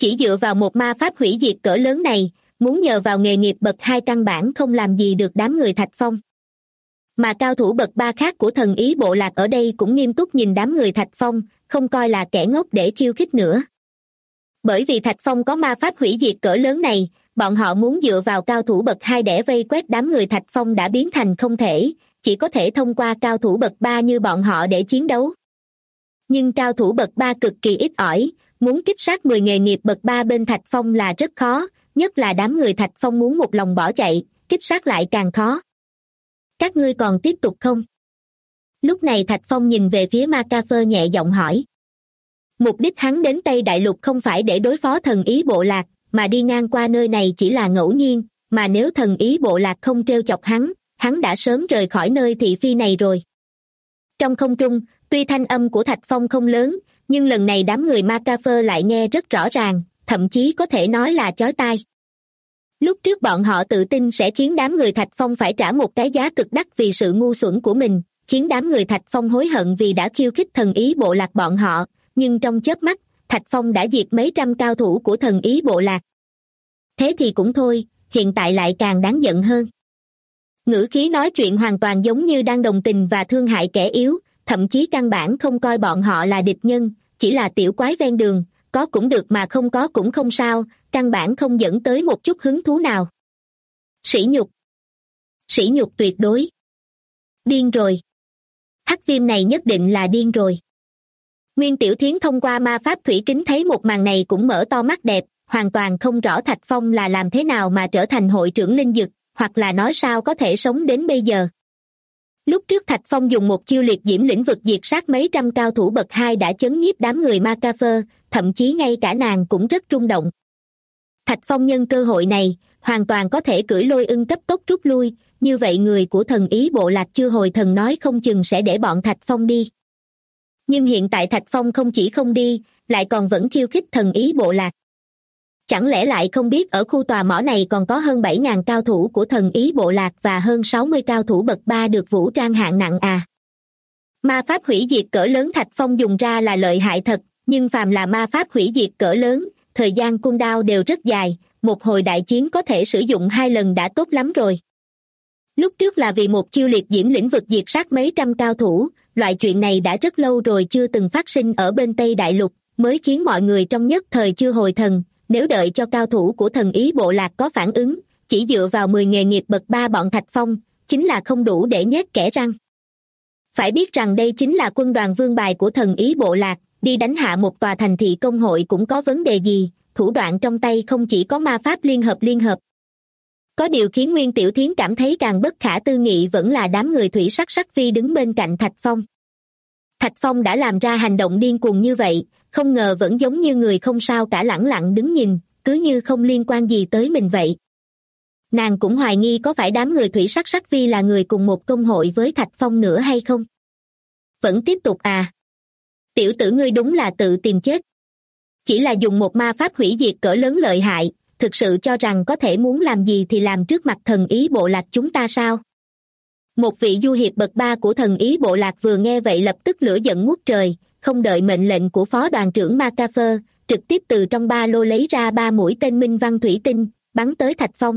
Chỉ dựa vào một ma pháp hủy diệt cỡ lớn này, muốn nhờ vào nghề nghiệp bậc 2 căn bản không làm gì được đám người Thạch Phong. Mà cao thủ bậc 3 khác của thần ý bộ lạc ở đây cũng nghiêm túc nhìn đám người Thạch Phong, không coi là kẻ ngốc để khiêu khích nữa. Bởi vì Thạch Phong có ma pháp hủy diệt cỡ lớn này, bọn họ muốn dựa vào cao thủ bậc 2 để vây quét đám người Thạch Phong đã biến thành không thể, chỉ có thể thông qua cao thủ bậc 3 như bọn họ để chiến đấu. Nhưng cao thủ bậc 3 cực kỳ ít ỏi, muốn kích sát 10 nghề nghiệp bậc 3 bên Thạch Phong là rất khó, nhất là đám người Thạch Phong muốn một lòng bỏ chạy, kích sát lại càng khó. Các ngươi còn tiếp tục không? Lúc này Thạch Phong nhìn về phía Ma Ca Phơ nhẹ giọng hỏi. Mục đích hắn đến Tây Đại Lục không phải để đối phó thần ý bộ lạc, mà đi ngang qua nơi này chỉ là ngẫu nhiên, mà nếu thần ý bộ lạc không trêu chọc hắn đã sớm rời khỏi nơi thị phi này rồi. Trong không trung, tuy thanh âm của Thạch Phong không lớn, nhưng lần này đám người Ma Ca Phơ lại nghe rất rõ ràng, thậm chí có thể nói là chói tai. Lúc trước bọn họ tự tin sẽ khiến đám người Thạch Phong phải trả một cái giá cực đắt vì sự ngu xuẩn của mình, khiến đám người Thạch Phong hối hận vì đã khiêu khích thần ý bộ lạc bọn họ, nhưng trong chớp mắt, Thạch Phong đã diệt mấy trăm cao thủ của thần ý bộ lạc. Thế thì cũng thôi, hiện tại lại càng đáng giận hơn. Ngữ khí nói chuyện hoàn toàn giống như đang đồng tình và thương hại kẻ yếu, thậm chí căn bản không coi bọn họ là địch nhân, chỉ là tiểu quái ven đường, có cũng được mà không có cũng không sao, căn bản không dẫn tới một chút hứng thú nào. Sỉ nhục tuyệt đối. Điên rồi. Hắc viêm này nhất định là điên rồi. Nguyên Tiểu Thiến thông qua ma pháp thủy kính thấy một màn này cũng mở to mắt đẹp, hoàn toàn không rõ Thạch Phong là làm thế nào mà trở thành hội trưởng linh dực, hoặc là nói sao có thể sống đến bây giờ. Lúc trước Thạch Phong dùng một chiêu liệt diễm lĩnh vực diệt sát mấy trăm cao thủ bậc 2 đã chấn nhiếp đám người Ma Ca Phơ, thậm chí ngay cả nàng cũng rất rung động. Thạch Phong nhân cơ hội này, hoàn toàn có thể cưỡi lôi ưng cấp tốc rút lui, như vậy người của thần ý bộ lạc chưa hồi thần nói không chừng sẽ để bọn Thạch Phong đi. Nhưng hiện tại Thạch Phong không chỉ không đi, lại còn vẫn khiêu khích thần ý bộ lạc. Chẳng lẽ lại không biết ở khu tòa mỏ này còn có hơn 7.000 cao thủ của thần ý bộ lạc và hơn 60 cao thủ bậc 3 được vũ trang hạng nặng à? Ma pháp hủy diệt cỡ lớn Thạch Phong dùng ra là lợi hại thật, nhưng phàm là ma pháp hủy diệt cỡ lớn, thời gian cooldown đều rất dài, một hồi đại chiến có thể sử dụng 2 lần đã tốt lắm rồi. Lúc trước là vì một chiêu liệt diễm lĩnh vực diệt sát mấy trăm cao thủ, loại chuyện này đã rất lâu rồi chưa từng phát sinh ở bên Tây Đại Lục, mới khiến mọi người trong nhất thời chưa hồi thần. Nếu đợi cho cao thủ của thần ý bộ lạc có phản ứng, chỉ dựa vào 10 nghề nghiệp bậc 3 bọn Thạch Phong, chính là không đủ để nhét kẽ răng. Phải biết rằng đây chính là quân đoàn vương bài của thần ý bộ lạc, đi đánh hạ một tòa thành thị công hội cũng có vấn đề gì, thủ đoạn trong tay không chỉ có ma pháp liên hợp. Có điều khiến Nguyên Tiểu Thiến cảm thấy càng bất khả tư nghị vẫn là đám người thủy sắc phi đứng bên cạnh Thạch Phong. Thạch Phong đã làm ra hành động điên cuồng như vậy, không ngờ vẫn giống như người không sao cả lẳng lặng đứng nhìn, cứ như không liên quan gì tới mình vậy. Nàng cũng hoài nghi có phải đám người thủy sắc phi là người cùng một công hội với Thạch Phong nữa hay không? Vẫn tiếp tục à? Tiểu tử ngươi đúng là tự tìm chết. Chỉ là dùng một ma pháp hủy diệt cỡ lớn lợi hại, thực sự cho rằng có thể muốn làm gì thì làm trước mặt thần ý bộ lạc chúng ta sao? Một vị du hiệp bậc 3 của thần ý bộ lạc vừa nghe vậy lập tức lửa giận ngút trời, không đợi mệnh lệnh của phó đoàn trưởng Ma Ca Phơ, trực tiếp từ trong ba lô lấy ra 3 mũi tên minh văn thủy tinh, bắn tới Thạch Phong.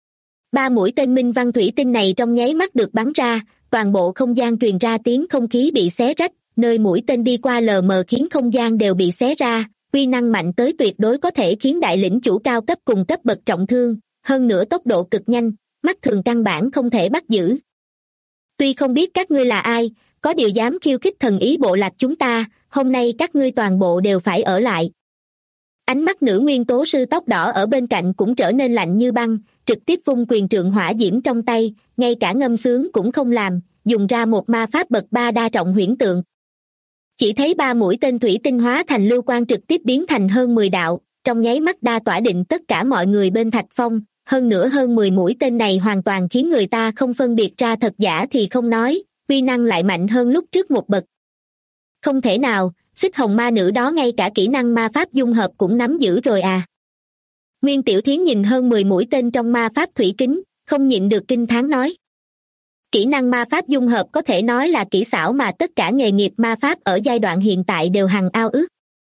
3 mũi tên minh văn thủy tinh này trong nháy mắt được bắn ra, toàn bộ không gian truyền ra tiếng không khí bị xé rách, nơi mũi tên đi qua lờ mờ khiến không gian đều bị xé ra, uy năng mạnh tới tuyệt đối có thể khiến đại lĩnh chủ cao cấp cùng cấp bậc trọng thương, hơn nữa tốc độ cực nhanh, mắt thường căn bản không thể bắt giữ. Tuy không biết các ngươi là ai, có điều dám khiêu khích thần ý bộ lạc chúng ta, hôm nay các ngươi toàn bộ đều phải ở lại. Ánh mắt nữ nguyên tố sư tóc đỏ ở bên cạnh cũng trở nên lạnh như băng, trực tiếp vung quyền trượng hỏa diễm trong tay, ngay cả ngâm sướng cũng không làm, dùng ra một ma pháp bậc 3 đa trọng huyễn tượng. Chỉ thấy 3 mũi tên thủy tinh hóa thành lưu quang trực tiếp biến thành hơn 10 đạo, trong nháy mắt đa tỏa định tất cả mọi người bên Thạch Phong, hơn nữa hơn 10 mũi tên này hoàn toàn khiến người ta không phân biệt ra thật giả thì không nói, uy năng lại mạnh hơn lúc trước một bậc. Không thể nào, xích hồng ma nữ đó ngay cả kỹ năng ma pháp dung hợp cũng nắm giữ rồi à. Nguyên Tiểu Thiến nhìn hơn 10 mũi tên trong ma pháp thủy kính, không nhịn được kinh thán nói. Kỹ năng ma pháp dung hợp có thể nói là kỹ xảo mà tất cả nghề nghiệp ma pháp ở giai đoạn hiện tại đều hằng ao ước.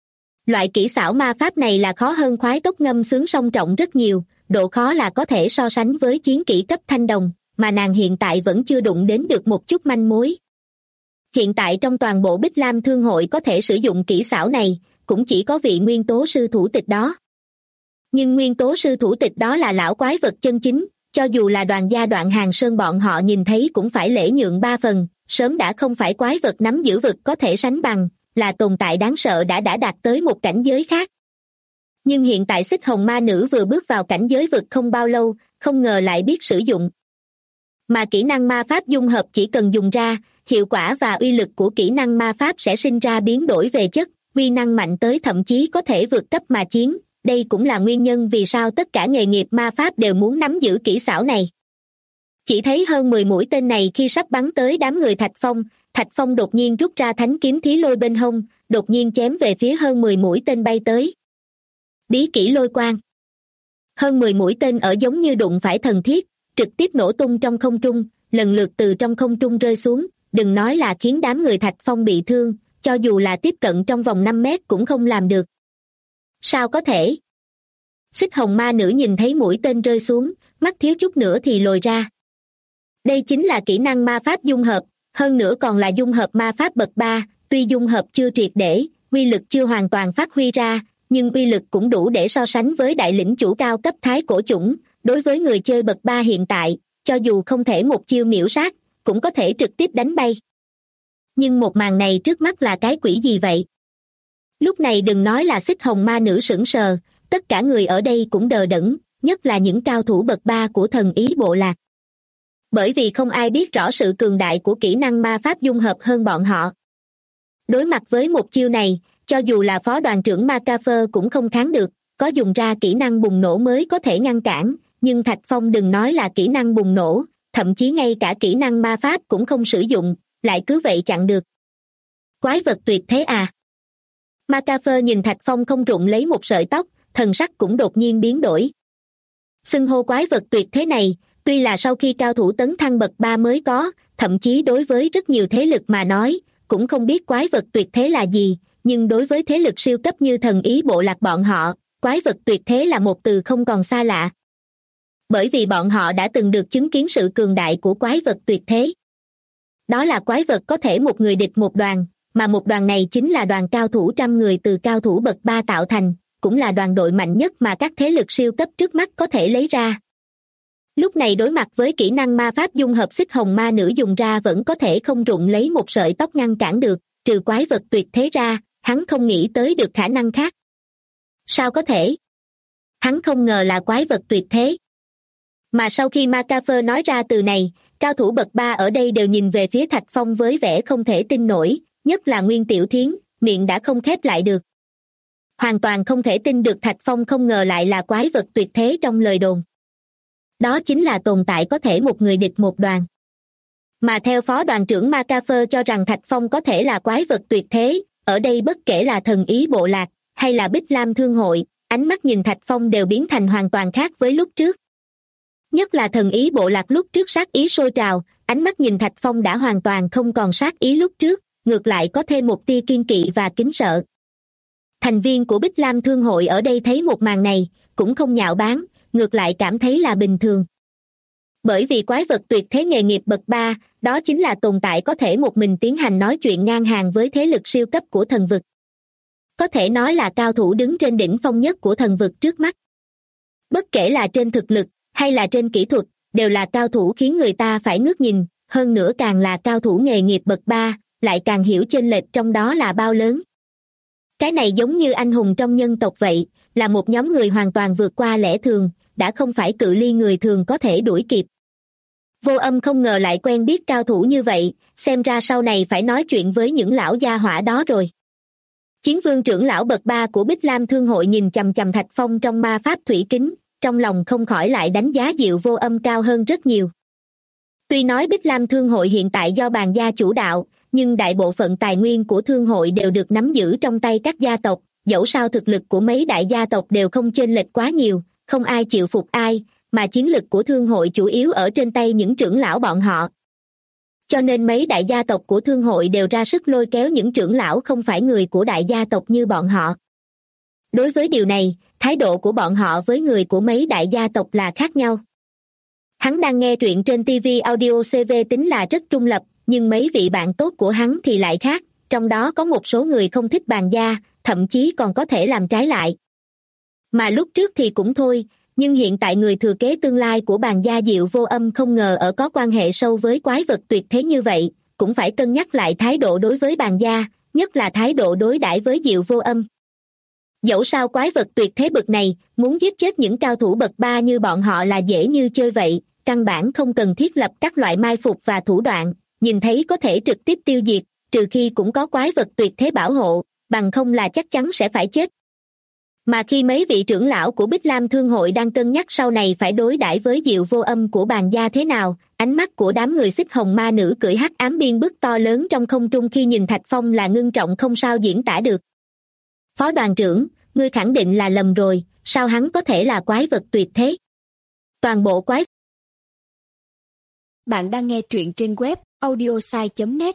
Loại kỹ xảo ma pháp này là khó hơn khoái tốc ngâm sướng song trọng rất nhiều, độ khó là có thể so sánh với chiến kỹ cấp thanh đồng, mà nàng hiện tại vẫn chưa đụng đến được một chút manh mối. Hiện tại trong toàn bộ Bích Lam Thương hội có thể sử dụng kỹ xảo này, cũng chỉ có vị nguyên tố sư thủ tịch đó. Nhưng nguyên tố sư thủ tịch đó là lão quái vật chân chính, cho dù là đoàn gia Đoạn Hàng Sơn bọn họ nhìn thấy cũng phải lễ nhượng 3 phần, sớm đã không phải quái vật nắm giữ vực có thể sánh bằng, là tồn tại đáng sợ đã đạt tới một cảnh giới khác. Nhưng hiện tại Xích Hồng Ma Nữ vừa bước vào cảnh giới vực không bao lâu, không ngờ lại biết sử dụng. Mà kỹ năng ma pháp dung hợp chỉ cần dùng ra, hiệu quả và uy lực của kỹ năng ma pháp sẽ sinh ra biến đổi về chất, uy năng mạnh tới thậm chí có thể vượt cấp mà chiến. Đây cũng là nguyên nhân vì sao tất cả nghề nghiệp ma pháp đều muốn nắm giữ kỹ xảo này. Chỉ thấy hơn 10 mũi tên này khi sắp bắn tới đám người Thạch Phong đột nhiên rút ra thánh kiếm Thí Lôi bên hông, đột nhiên chém về phía hơn 10 mũi tên bay tới. Bí kỹ lôi quang. Hơn 10 mũi tên ở giống như đụng phải thần thiết, trực tiếp nổ tung trong không trung, lần lượt từ trong không trung rơi xuống, đừng nói là khiến đám người Thạch Phong bị thương, cho dù là tiếp cận trong vòng 5 mét cũng không làm được. Sao có thể? Xích Hồng Ma Nữ nhìn thấy mũi tên rơi xuống, mắt thiếu chút nữa thì lồi ra. Đây chính là kỹ năng ma pháp dung hợp, hơn nữa còn là dung hợp ma pháp bậc 3, tuy dung hợp chưa triệt để, uy lực chưa hoàn toàn phát huy ra, nhưng uy lực cũng đủ để so sánh với đại lĩnh chủ cao cấp thái cổ chủng, đối với người chơi bậc 3 hiện tại, cho dù không thể một chiêu miểu sát, cũng có thể trực tiếp đánh bay. Nhưng một màn này trước mắt là cái quỷ gì vậy? Lúc này đừng nói là Xích Hồng Ma Nữ sững sờ, tất cả người ở đây cũng đờ đẫn, nhất là những cao thủ bậc 3 của thần ý bộ lạc. Bởi vì không ai biết rõ sự cường đại của kỹ năng ma pháp dung hợp hơn bọn họ. Đối mặt với một chiêu này, cho dù là phó đoàn trưởng Macafer cũng không kháng được, có dùng ra kỹ năng bùng nổ mới có thể ngăn cản, nhưng Thạch Phong đừng nói là kỹ năng bùng nổ, thậm chí ngay cả kỹ năng ma pháp cũng không sử dụng, lại cứ vậy chặn được. Quái vật tuyệt thế à? Macafer nhìn Thạch Phong không rụng lấy một sợi tóc, thần sắc cũng đột nhiên biến đổi. Xưng hô quái vật tuyệt thế này, tuy là sau khi cao thủ tấn thăng bậc 3 mới có, thậm chí đối với rất nhiều thế lực mà nói, cũng không biết quái vật tuyệt thế là gì, nhưng đối với thế lực siêu cấp như thần ý bộ lạc bọn họ, quái vật tuyệt thế là một từ không còn xa lạ. Bởi vì bọn họ đã từng được chứng kiến sự cường đại của quái vật tuyệt thế. Đó là quái vật có thể một người địch một đoàn, mà một đoàn này chính là đoàn cao thủ trăm người từ cao thủ bậc 3 tạo thành, cũng là đoàn đội mạnh nhất mà các thế lực siêu cấp trước mắt có thể lấy ra. Lúc này đối mặt với kỹ năng ma pháp dung hợp Xích Hồng Ma Nữ dùng ra vẫn có thể không rụng lấy một sợi tóc ngăn cản được, trừ quái vật tuyệt thế ra, hắn không nghĩ tới được khả năng khác. Sao có thể? Hắn không ngờ là quái vật tuyệt thế. Mà sau khi Macafer nói ra từ này, cao thủ bậc 3 ở đây đều nhìn về phía Thạch Phong với vẻ không thể tin nổi, nhất là Nguyên Tiểu Thiến, miệng đã không khép lại được. Hoàn toàn không thể tin được Thạch Phong không ngờ lại là quái vật tuyệt thế trong lời đồn. Đó chính là tồn tại có thể một người địch một đoàn. Mà theo phó đoàn trưởng Macafer cho rằng Thạch Phong có thể là quái vật tuyệt thế, ở đây bất kể là thần ý bộ lạc, hay là Bích Lam Thương hội, ánh mắt nhìn Thạch Phong đều biến thành hoàn toàn khác với lúc trước. Nhất là thần ý bộ lạc lúc trước sát ý sôi trào, ánh mắt nhìn Thạch Phong đã hoàn toàn không còn sát ý lúc trước, ngược lại có thêm một tia kiên kỵ và kính sợ. Thành viên của Bích Lam Thương hội ở đây thấy một màn này, cũng không nhạo báng, ngược lại cảm thấy là bình thường. Bởi vì quái vật tuyệt thế nghề nghiệp bậc 3, đó chính là tồn tại có thể một mình tiến hành nói chuyện ngang hàng với thế lực siêu cấp của thần vực. Có thể nói là cao thủ đứng trên đỉnh phong nhất của thần vực trước mắt. Bất kể là trên thực lực, hay là trên kỹ thuật, đều là cao thủ khiến người ta phải ngước nhìn, hơn nữa càng là cao thủ nghề nghiệp bậc 3, lại càng hiểu chênh lệch trong đó là bao lớn. Cái này giống như anh hùng trong nhân tộc vậy, là một nhóm người hoàn toàn vượt qua lẽ thường, đã không phải cự ly người thường có thể đuổi kịp. Vô Âm không ngờ lại quen biết cao thủ như vậy, xem ra sau này phải nói chuyện với những lão gia hỏa đó rồi. Chiến vương trưởng lão bậc 3 của Bích Lam Thương hội nhìn chằm chằm Thạch Phong trong ma pháp thủy kính, trong lòng không khỏi lại đánh giá Diệu Vô Âm cao hơn rất nhiều. Tuy nói Bích Lam Thương hội hiện tại do bàn gia chủ đạo, nhưng đại bộ phận tài nguyên của thương hội đều được nắm giữ trong tay các gia tộc, dẫu sao thực lực của mấy đại gia tộc đều không chênh lệch quá nhiều, không ai chịu phục ai, mà chiến lực của thương hội chủ yếu ở trên tay những trưởng lão bọn họ. Cho nên mấy đại gia tộc của thương hội đều ra sức lôi kéo những trưởng lão không phải người của đại gia tộc như bọn họ. Đối với điều này, thái độ của bọn họ với người của mấy đại gia tộc là khác nhau. Hắn đang nghe truyện trên TV Audio CV tính là rất trung lập, nhưng mấy vị bạn tốt của hắn thì lại khác, trong đó có một số người không thích Bàn gia, thậm chí còn có thể làm trái lại. Mà lúc trước thì cũng thôi, nhưng hiện tại người thừa kế tương lai của Bàn gia Diệu Vô Âm không ngờ ở có quan hệ sâu với quái vật tuyệt thế như vậy, cũng phải cân nhắc lại thái độ đối với Bàn gia, nhất là thái độ đối đãi với Diệu Vô Âm. Dẫu sao quái vật tuyệt thế bậc này, muốn giết chết những cao thủ bậc 3 như bọn họ là dễ như chơi vậy, căn bản không cần thiết lập các loại mai phục và thủ đoạn, nhìn thấy có thể trực tiếp tiêu diệt, trừ khi cũng có quái vật tuyệt thế bảo hộ, bằng không là chắc chắn sẽ phải chết. Mà khi mấy vị trưởng lão của Bích Lam Thương hội đang cân nhắc sau này phải đối đãi với Diệu Vô Âm của Bàn gia thế nào, ánh mắt của đám người xích hồng ma nữ cưỡi hắc ám biên bức to lớn trong không trung khi nhìn Thạch Phong là ngưng trọng không sao diễn tả được. Phó đoàn trưởng, ngươi khẳng định là lầm rồi, sao hắn có thể là quái vật tuyệt thế? Toàn bộ quái
Bạn đang nghe truyện trên web audiosai.net.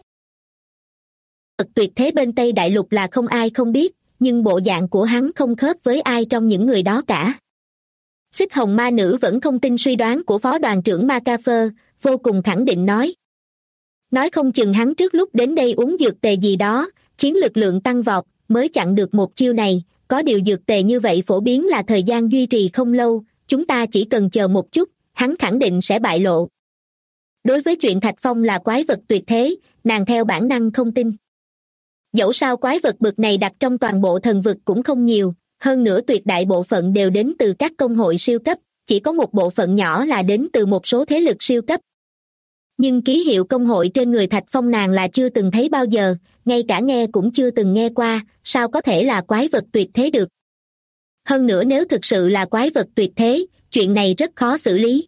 vật tuyệt thế bên Tây Đại Lục là không ai không biết, nhưng bộ dạng của hắn không khớp với ai trong những người đó cả. Xích hồng ma nữ vẫn không tin suy đoán của phó đoàn trưởng Macafer, vô cùng khẳng định nói. Nói không chừng hắn trước lúc đến đây uống dược tề gì đó, khiến lực lượng tăng vọt, mới chặn được một chiêu này, có điều dược tề như vậy phổ biến là thời gian duy trì không lâu, chúng ta chỉ cần chờ một chút, hắn khẳng định sẽ bại lộ. Đối với chuyện Thạch Phong là quái vật tuyệt thế, nàng theo bản năng không tin. Dẫu sao quái vật bậc này đặt trong toàn bộ thần vực cũng không nhiều, hơn nữa tuyệt đại bộ phận đều đến từ các công hội siêu cấp, chỉ có một bộ phận nhỏ là đến từ một số thế lực siêu cấp. Nhưng ký hiệu công hội trên người Thạch Phong nàng là chưa từng thấy bao giờ, ngay cả nghe cũng chưa từng nghe qua, sao có thể là quái vật tuyệt thế được. Hơn nữa nếu thực sự là quái vật tuyệt thế, chuyện này rất khó xử lý.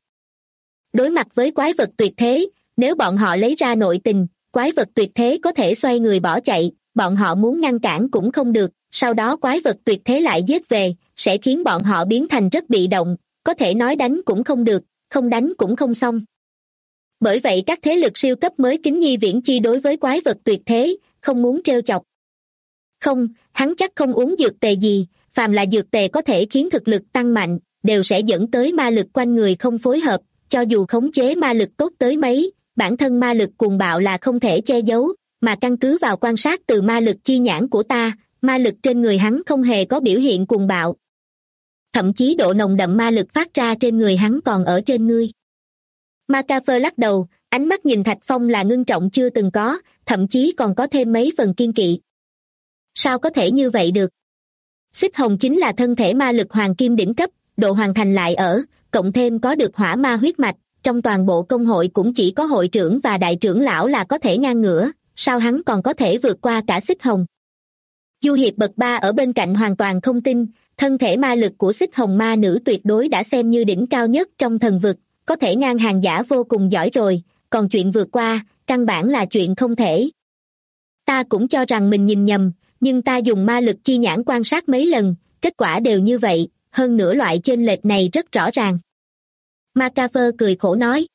Đối mặt với quái vật tuyệt thế, nếu bọn họ lấy ra nội tình, quái vật tuyệt thế có thể xoay người bỏ chạy, bọn họ muốn ngăn cản cũng không được, sau đó quái vật tuyệt thế lại giết về, sẽ khiến bọn họ biến thành rất bị động, có thể nói đánh cũng không được, không đánh cũng không xong. Bởi vậy các thế lực siêu cấp mới kính nhi viễn chi đối với quái vật tuyệt thế, không muốn trêu chọc. Không, hắn chắc không uống dược tề gì, phàm là dược tề có thể khiến thực lực tăng mạnh, đều sẽ dẫn tới ma lực quanh người không phối hợp, cho dù khống chế ma lực tốt tới mấy, bản thân ma lực cuồng bạo là không thể che giấu, mà căn cứ vào quan sát từ ma lực chi nhãn của ta, ma lực trên người hắn không hề có biểu hiện cuồng bạo. Thậm chí độ nồng đậm ma lực phát ra trên người hắn còn ở trên ngươi. Macafer lắc đầu, ánh mắt nhìn Thạch Phong là ngưng trọng chưa từng có, thậm chí còn có thêm mấy phần kiên kỵ. Sao có thể như vậy được? Xích hồng chính là thân thể ma lực hoàng kim đỉnh cấp, độ hoàn thành lại ở, cộng thêm có được hỏa ma huyết mạch, trong toàn bộ công hội cũng chỉ có hội trưởng và đại trưởng lão là có thể ngang ngửa, sao hắn còn có thể vượt qua cả xích hồng? Du Hiệp bậc 3 ở bên cạnh hoàn toàn không tin, thân thể ma lực của xích hồng ma nữ tuyệt đối đã xem như đỉnh cao nhất trong thần vực, có thể ngang hàng giả vô cùng giỏi rồi, còn chuyện vượt qua, căn bản là chuyện không thể. Ta cũng cho rằng mình nhìn nhầm, nhưng ta dùng ma lực chi nhãn quan sát mấy lần, kết quả đều như vậy, hơn nữa loại chênh lệch này rất rõ ràng. Macafer cười khổ nói.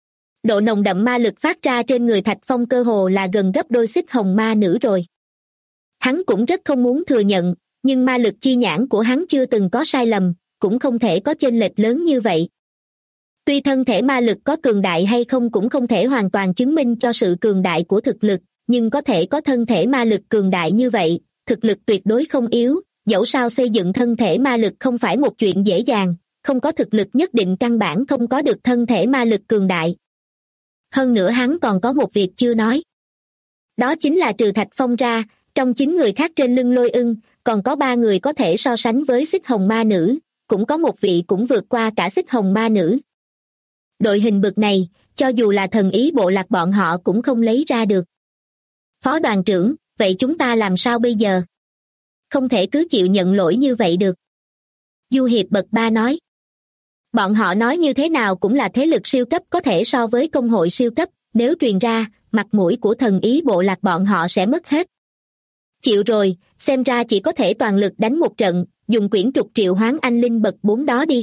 Độ nồng đậm ma lực phát ra trên người Thạch Phong cơ hồ là gần gấp đôi xích hồng ma nữ rồi. Hắn cũng rất không muốn thừa nhận, nhưng ma lực chi nhãn của hắn chưa từng có sai lầm, cũng không thể có chênh lệch lớn như vậy. Tuy thân thể ma lực có cường đại hay không cũng không thể hoàn toàn chứng minh cho sự cường đại của thực lực, nhưng có thể có thân thể ma lực cường đại như vậy, thực lực tuyệt đối không yếu, dẫu sao xây dựng thân thể ma lực không phải một chuyện dễ dàng, không có thực lực nhất định căn bản không có được thân thể ma lực cường đại. Hơn nữa hắn còn có một việc chưa nói. Đó chính là trừ Thạch Phong ra, trong 9 người khác trên lưng Lôi Ưng, còn có 3 người có thể so sánh với xích hồng ma nữ, cũng có một vị cũng vượt qua cả xích hồng ma nữ. Đội hình bực này, cho dù là thần ý bộ lạc bọn họ cũng không lấy ra được. Phó đoàn trưởng, vậy chúng ta làm sao bây giờ? Không thể cứ chịu nhận lỗi như vậy được. Du Hiệp bậc 3 nói. Bọn họ nói như thế nào cũng là thế lực siêu cấp có thể so với công hội siêu cấp, nếu truyền ra, mặt mũi của thần ý bộ lạc bọn họ sẽ mất hết. Chịu rồi, xem ra chỉ có thể toàn lực đánh một trận, dùng quyển trục triệu hoán anh linh bậc 4 đó đi.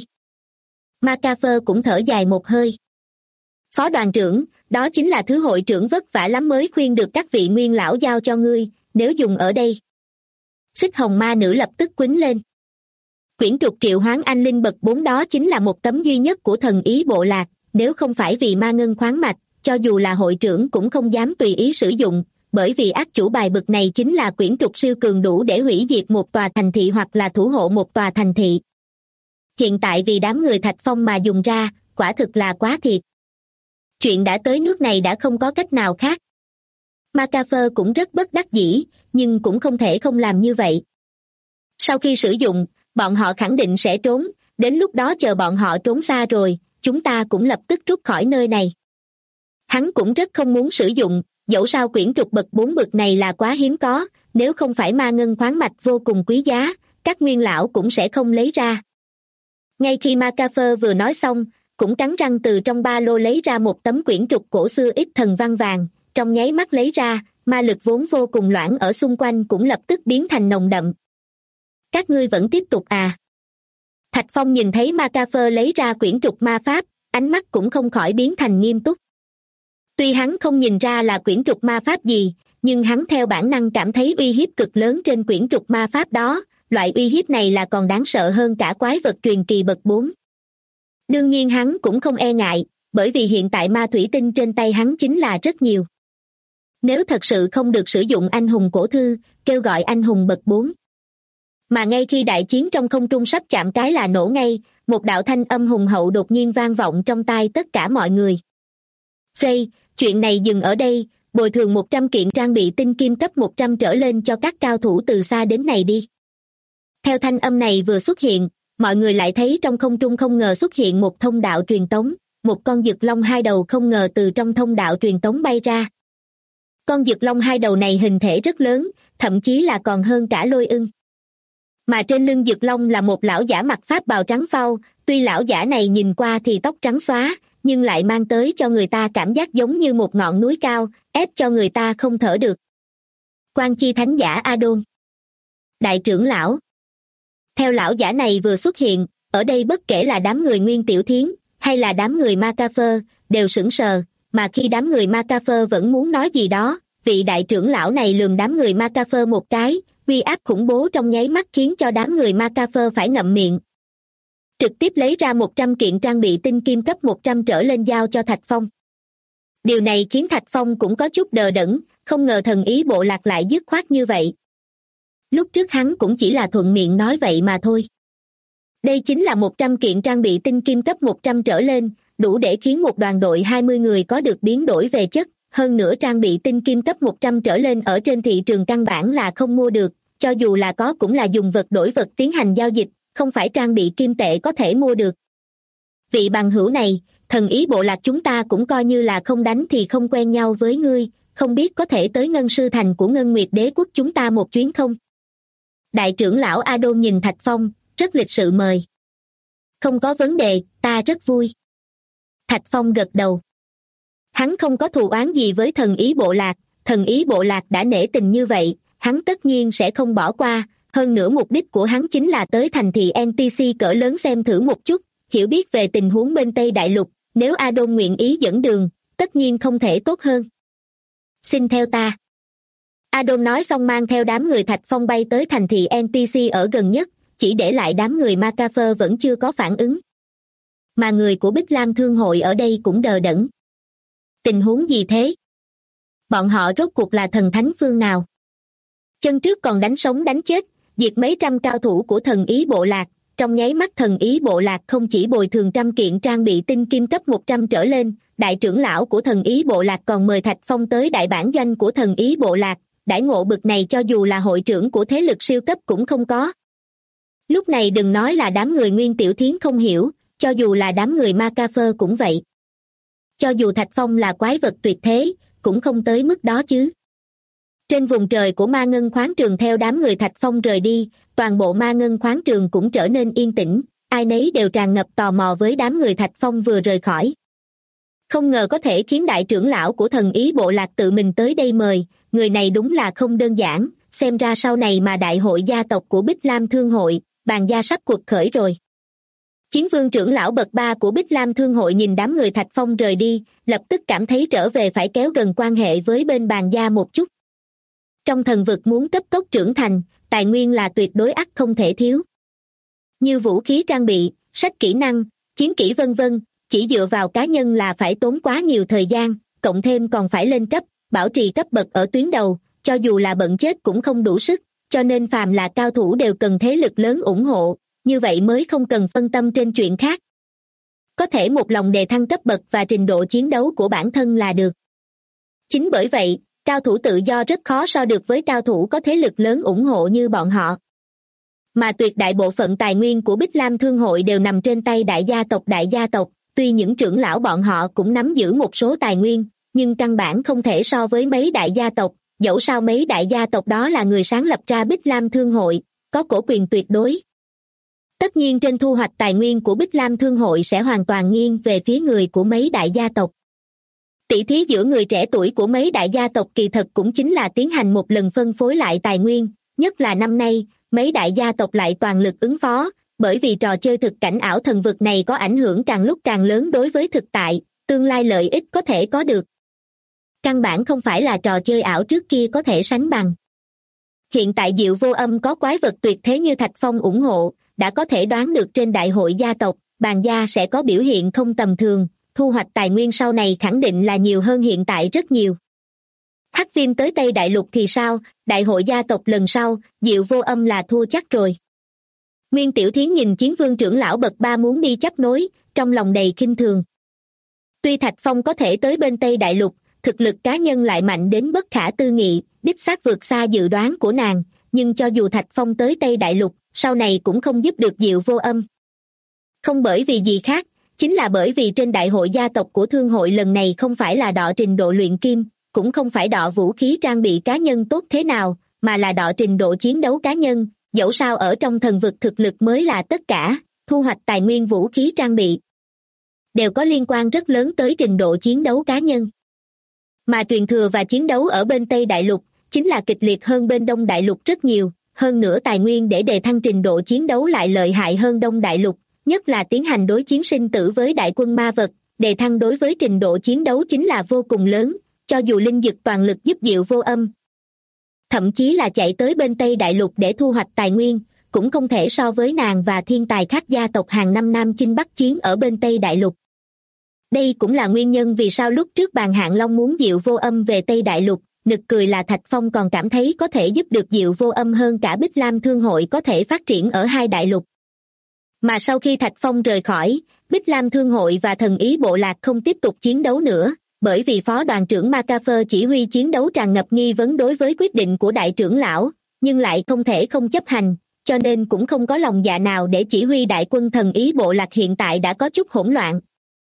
Macafer cũng thở dài một hơi. Phó đoàn trưởng, đó chính là thứ hội trưởng vất vả lắm mới khuyên được các vị nguyên lão giao cho ngươi, nếu dùng ở đây. Xích hồng ma nữ lập tức quýnh lên. Quyển trục triệu hoán anh linh bậc 4 đó chính là một tấm duy nhất của thần ý bộ lạc, nếu không phải vì ma ngân khoáng mạch, cho dù là hội trưởng cũng không dám tùy ý sử dụng, bởi vì ác chủ bài bậc này chính là quyển trục siêu cường đủ để hủy diệt một tòa thành thị hoặc là thủ hộ một tòa thành thị. Hiện tại vì đám người Thạch Phong mà dùng ra, quả thực là quá thiệt. Chuyện đã tới nước này đã không có cách nào khác. Macafer cũng rất bất đắc dĩ, nhưng cũng không thể không làm như vậy. Sau khi sử dụng, bọn họ khẳng định sẽ trốn, đến lúc đó chờ bọn họ trốn xa rồi, chúng ta cũng lập tức rút khỏi nơi này. Hắn cũng rất không muốn sử dụng, dẫu sao quyển trục bậc 4 bậc này là quá hiếm có, nếu không phải ma ngân khoáng mạch vô cùng quý giá, các nguyên lão cũng sẽ không lấy ra. Ngay khi Macafer vừa nói xong, cũng cắn răng từ trong ba lô lấy ra một tấm quyển trục cổ xưa ít thần văn vàng, trong nháy mắt lấy ra, ma lực vốn vô cùng loãng ở xung quanh cũng lập tức biến thành nồng đậm. Các ngươi vẫn tiếp tục à? Thạch Phong nhìn thấy Macafer lấy ra quyển trục ma pháp, ánh mắt cũng không khỏi biến thành nghiêm túc. Tuy hắn không nhìn ra là quyển trục ma pháp gì, nhưng hắn theo bản năng cảm thấy uy hiếp cực lớn trên quyển trục ma pháp đó, loại uy hiếp này là còn đáng sợ hơn cả quái vật truyền kỳ bậc 4. Đương nhiên hắn cũng không e ngại, bởi vì hiện tại ma thủy tinh trên tay hắn chính là rất nhiều. Nếu thật sự không được sử dụng anh hùng cổ thư, kêu gọi anh hùng bậc 4. Mà ngay khi đại chiến trong không trung sắp chạm cái là nổ ngay, một đạo thanh âm hùng hậu đột nhiên vang vọng trong tai tất cả mọi người. Frey, chuyện này dừng ở đây, bồi thường 100 kiện trang bị tinh kim cấp 100 trở lên cho các cao thủ từ xa đến này đi. Theo thanh âm này vừa xuất hiện, mọi người lại thấy trong không trung không ngờ xuất hiện một thông đạo truyền tống, một con dực long hai đầu không ngờ từ trong thông đạo truyền tống bay ra. Con dực long hai đầu này hình thể rất lớn, thậm chí là còn hơn cả lôi ưng. Mà trên lưng dực long là một lão giả mặc pháp bào trắng phau, tuy lão giả này nhìn qua thì tóc trắng xóa, nhưng lại mang tới cho người ta cảm giác giống như một ngọn núi cao, ép cho người ta không thở được. Quan chi thánh giả Adon. Đại trưởng lão. Theo lão giả này vừa xuất hiện, ở đây bất kể là đám người Nguyên Tiểu Thiến, hay là đám người Macafer, đều sững sờ, mà khi đám người Macafer vẫn muốn nói gì đó, vị đại trưởng lão này lườm đám người Macafer một cái, uy áp khủng bố trong nháy mắt khiến cho đám người Macafer phải ngậm miệng. Trực tiếp lấy ra 100 kiện trang bị tinh kim cấp 100 trở lên giao cho Thạch Phong. Điều này khiến Thạch Phong cũng có chút đờ đẫn, không ngờ thần ý bộ lạc lại dứt khoát như vậy. Lúc trước hắn cũng chỉ là thuận miệng nói vậy mà thôi. Đây chính là 100 kiện trang bị tinh kim cấp 100 trở lên, đủ để khiến một đoàn đội 20 người có được biến đổi về chất. Hơn nữa trang bị tinh kim cấp 100 trở lên ở trên thị trường căn bản là không mua được, cho dù là có cũng là dùng vật đổi vật tiến hành giao dịch, không phải trang bị kim tệ có thể mua được. Vị bằng hữu này, thần ý bộ lạc chúng ta cũng coi như là không đánh thì không quen nhau với ngươi, không biết có thể tới Ngân Sư Thành của Ngân Nguyệt Đế Quốc chúng ta một chuyến không? Đại trưởng lão Adon nhìn Thạch Phong, rất lịch sự mời. Không có vấn đề, ta rất vui. Thạch Phong gật đầu. Hắn không có thù oán gì với thần ý bộ lạc đã nể tình như vậy, hắn tất nhiên sẽ không bỏ qua, hơn nữa mục đích của hắn chính là tới thành thị NPC cỡ lớn xem thử một chút, hiểu biết về tình huống bên Tây Đại Lục, nếu Adon nguyện ý dẫn đường, tất nhiên không thể tốt hơn. Xin theo ta. Adon nói xong mang theo đám người Thạch Phong bay tới thành thị NPC ở gần nhất, chỉ để lại đám người Macafer vẫn chưa có phản ứng. Mà người của Bích Lam Thương hội ở đây cũng đờ đẫn. Tình huống gì thế? Bọn họ rốt cuộc là thần thánh phương nào? Chân trước còn đánh sống đánh chết, diệt mấy trăm cao thủ của thần ý bộ lạc, trong nháy mắt thần ý bộ lạc không chỉ bồi thường 100 kiện trang bị tinh kim cấp 100 trở lên, đại trưởng lão của thần ý bộ lạc còn mời Thạch Phong tới đại bản doanh của thần ý bộ lạc, đãi ngộ bực này cho dù là hội trưởng của thế lực siêu cấp cũng không có. Lúc này đừng nói là đám người Nguyên Tiểu Thiến không hiểu, cho dù là đám người Macafer cũng vậy. Cho dù Thạch Phong là quái vật tuyệt thế, cũng không tới mức đó chứ. Trên vùng trời của ma ngân khoáng trường theo đám người Thạch Phong rời đi, toàn bộ ma ngân khoáng trường cũng trở nên yên tĩnh, ai nấy đều tràn ngập tò mò với đám người Thạch Phong vừa rời khỏi. Không ngờ có thể khiến đại trưởng lão của thần ý bộ lạc tự mình tới đây mời, người này đúng là không đơn giản, xem ra sau này mà đại hội gia tộc của Bích Lam Thương hội, bàn gia sắp cuộc khởi rồi. Chiến vương trưởng lão bậc 3 của Bích Lam Thương hội nhìn đám người Thạch Phong rời đi, lập tức cảm thấy trở về phải kéo gần quan hệ với bên bàn gia một chút. Trong thần vực muốn cấp tốc trưởng thành, tài nguyên là tuyệt đối ắt không thể thiếu. như vũ khí trang bị, sách kỹ năng, chiến kỹ vân vân, chỉ dựa vào cá nhân là phải tốn quá nhiều thời gian, cộng thêm còn phải lên cấp, bảo trì cấp bậc ở tuyến đầu, cho dù là bận chết cũng không đủ sức, cho nên phàm là cao thủ đều cần thế lực lớn ủng hộ, như vậy mới không cần phân tâm trên chuyện khác. Có thể một lòng đề thăng cấp bậc và trình độ chiến đấu của bản thân là được. Chính bởi vậy, cao thủ tự do rất khó so được với cao thủ có thế lực lớn ủng hộ như bọn họ. Mà tuyệt đại bộ phận tài nguyên của Bích Lam Thương hội đều nằm trên tay đại gia tộc, tuy những trưởng lão bọn họ cũng nắm giữ một số tài nguyên, nhưng căn bản không thể so với mấy đại gia tộc, dẫu sao mấy đại gia tộc đó là người sáng lập ra Bích Lam Thương hội, có cổ quyền tuyệt đối. Tất nhiên trên thu hoạch tài nguyên của Bích Lam Thương hội sẽ hoàn toàn nghiêng về phía người của mấy đại gia tộc. Tỷ thí giữa người trẻ tuổi của mấy đại gia tộc kỳ thật cũng chính là tiến hành một lần phân phối lại tài nguyên, nhất là năm nay, mấy đại gia tộc lại toàn lực ứng phó, bởi vì trò chơi thực cảnh ảo thần vực này có ảnh hưởng càng lúc càng lớn đối với thực tại, tương lai lợi ích có thể có được. Căn bản không phải là trò chơi ảo trước kia có thể sánh bằng. Hiện tại Diệu Vô Âm có quái vật tuyệt thế như Thạch Phong ủng hộ, đã có thể đoán được trên đại hội gia tộc, Bàn gia sẽ có biểu hiện không tầm thường, thu hoạch tài nguyên sau này khẳng định là nhiều hơn hiện tại rất nhiều. Hắc Viêm tới Tây Đại Lục thì sao, đại hội gia tộc lần sau, Diệu Vô Âm là thua chắc rồi. Nguyên Tiểu Thiến nhìn Chiến Vương trưởng lão bậc 3 muốn đi chấp nối, trong lòng đầy khinh thường. Tuy Thạch Phong có thể tới bên Tây Đại Lục, thực lực cá nhân lại mạnh đến bất khả tư nghị, đích xác vượt xa dự đoán của nàng, nhưng cho dù Thạch Phong tới Tây Đại Lục, sau này cũng không giúp được Diệu Vô Âm. Không bởi vì gì khác, chính là bởi vì trên đại hội gia tộc của thương hội lần này không phải là đọ trình độ luyện kim, cũng không phải đọ vũ khí trang bị cá nhân tốt thế nào, mà là đọ trình độ chiến đấu cá nhân, dẫu sao ở trong thần vực thực lực mới là tất cả, thu hoạch tài nguyên vũ khí trang bị đều có liên quan rất lớn tới trình độ chiến đấu cá nhân. Mà truyền thừa và chiến đấu ở bên Tây Đại Lục chính là kịch liệt hơn bên Đông Đại Lục rất nhiều, hơn nữa tài nguyên để đề thăng trình độ chiến đấu lại lợi hại hơn Đông Đại Lục, nhất là tiến hành đối chiến sinh tử với đại quân ma vật, đề thăng đối với trình độ chiến đấu chính là vô cùng lớn, cho dù linh dực toàn lực giúp Diệu Vô Âm. Thậm chí là chạy tới bên Tây Đại Lục để thu hoạch tài nguyên, cũng không thể so với nàng và thiên tài khác gia tộc hàng năm Nam chinh Bắc chiến ở bên Tây Đại Lục. Đây cũng là nguyên nhân vì sao lúc trước Bàn Hạn Long muốn Diệu Vô Âm về Tây Đại Lục, nực cười là Thạch Phong còn cảm thấy có thể giúp được Diệu Vô Âm hơn cả Bích Lam Thương hội có thể phát triển ở hai đại lục. Mà sau khi Thạch Phong rời khỏi, Bích Lam Thương hội và Thần Ý Bộ Lạc không tiếp tục chiến đấu nữa, bởi vì phó đoàn trưởng Macafer chỉ huy chiến đấu tràn ngập nghi vấn đối với quyết định của đại trưởng lão, nhưng lại không thể không chấp hành, cho nên cũng không có lòng dạ nào để chỉ huy đại quân Thần Ý Bộ Lạc hiện tại đã có chút hỗn loạn.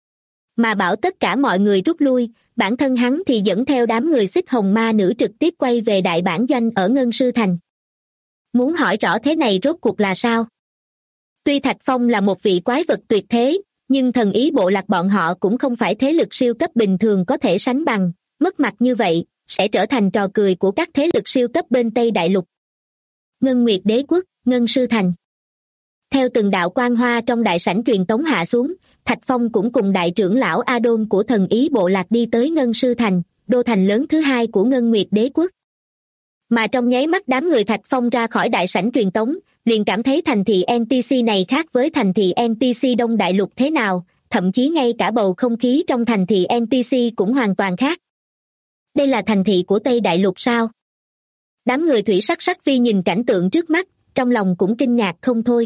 Mà bảo tất cả mọi người rút lui, bản thân hắn thì dẫn theo đám người Xích Hồng Ma Nữ trực tiếp quay về đại bản doanh ở Ngân Sư Thành. Muốn hỏi rõ thế này rốt cuộc là sao? Tuy Thạch Phong là một vị quái vật tuyệt thế, nhưng Thần Ý Bộ Lạc bọn họ cũng không phải thế lực siêu cấp bình thường có thể sánh bằng, mất mặt như vậy, sẽ trở thành trò cười của các thế lực siêu cấp bên Tây Đại Lục. Ngân Nguyệt Đế Quốc, Ngân Sư Thành. Theo từng đạo quang hoa trong đại sảnh truyền tống hạ xuống, Thạch Phong cũng cùng đại trưởng lão Adon của Thần Ý Bộ Lạc đi tới Ngân Sư Thành, đô thành lớn thứ hai của Ngân Nguyệt Đế Quốc. Mà trong nháy mắt đám người Thạch Phong ra khỏi đại sảnh truyền tống, liền cảm thấy thành thị NPC này khác với thành thị NPC Đông Đại Lục thế nào, thậm chí ngay cả bầu không khí trong thành thị NPC cũng hoàn toàn khác. Đây là thành thị của Tây Đại Lục sao? Đám người Thủy Sắc Sắc Vi nhìn cảnh tượng trước mắt, trong lòng cũng kinh ngạc không thôi.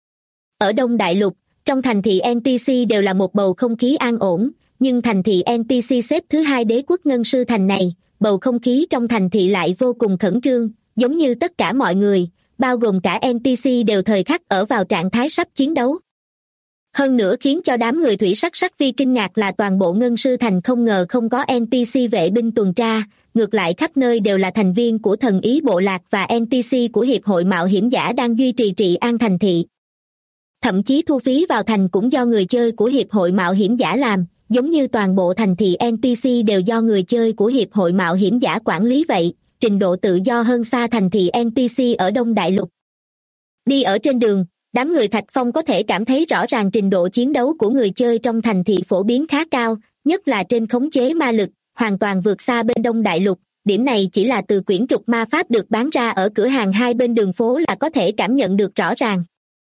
Ở Đông Đại Lục, trong thành thị NPC đều là một bầu không khí an ổn, nhưng thành thị NPC xếp thứ hai đế quốc Ngân Sư Thành này, bầu không khí trong thành thị lại vô cùng khẩn trương, giống như tất cả mọi người, bao gồm cả NPC đều thời khắc ở vào trạng thái sắp chiến đấu. Hơn nữa khiến cho đám người Thủy Sắc Sắc Vi kinh ngạc là toàn bộ Ngân Sư Thành không ngờ không có NPC vệ binh tuần tra, ngược lại khắp nơi đều là thành viên của Thần Ý Bộ Lạc và NPC của Hiệp hội Mạo hiểm giả đang duy trì trị an thành thị. Thậm chí thu phí vào thành cũng do người chơi của Hiệp hội Mạo hiểm giả làm, giống như toàn bộ thành thị NPC đều do người chơi của Hiệp hội Mạo hiểm giả quản lý vậy, trình độ tự do hơn xa thành thị NPC ở Đông Đại Lục. Đi ở trên đường, đám người Thạch Phong có thể cảm thấy rõ ràng trình độ chiến đấu của người chơi trong thành thị phổ biến khá cao, nhất là trên khống chế ma lực, hoàn toàn vượt xa bên Đông Đại Lục. Điểm này chỉ là từ quyển trục ma pháp được bán ra ở cửa hàng hai bên đường phố là có thể cảm nhận được rõ ràng.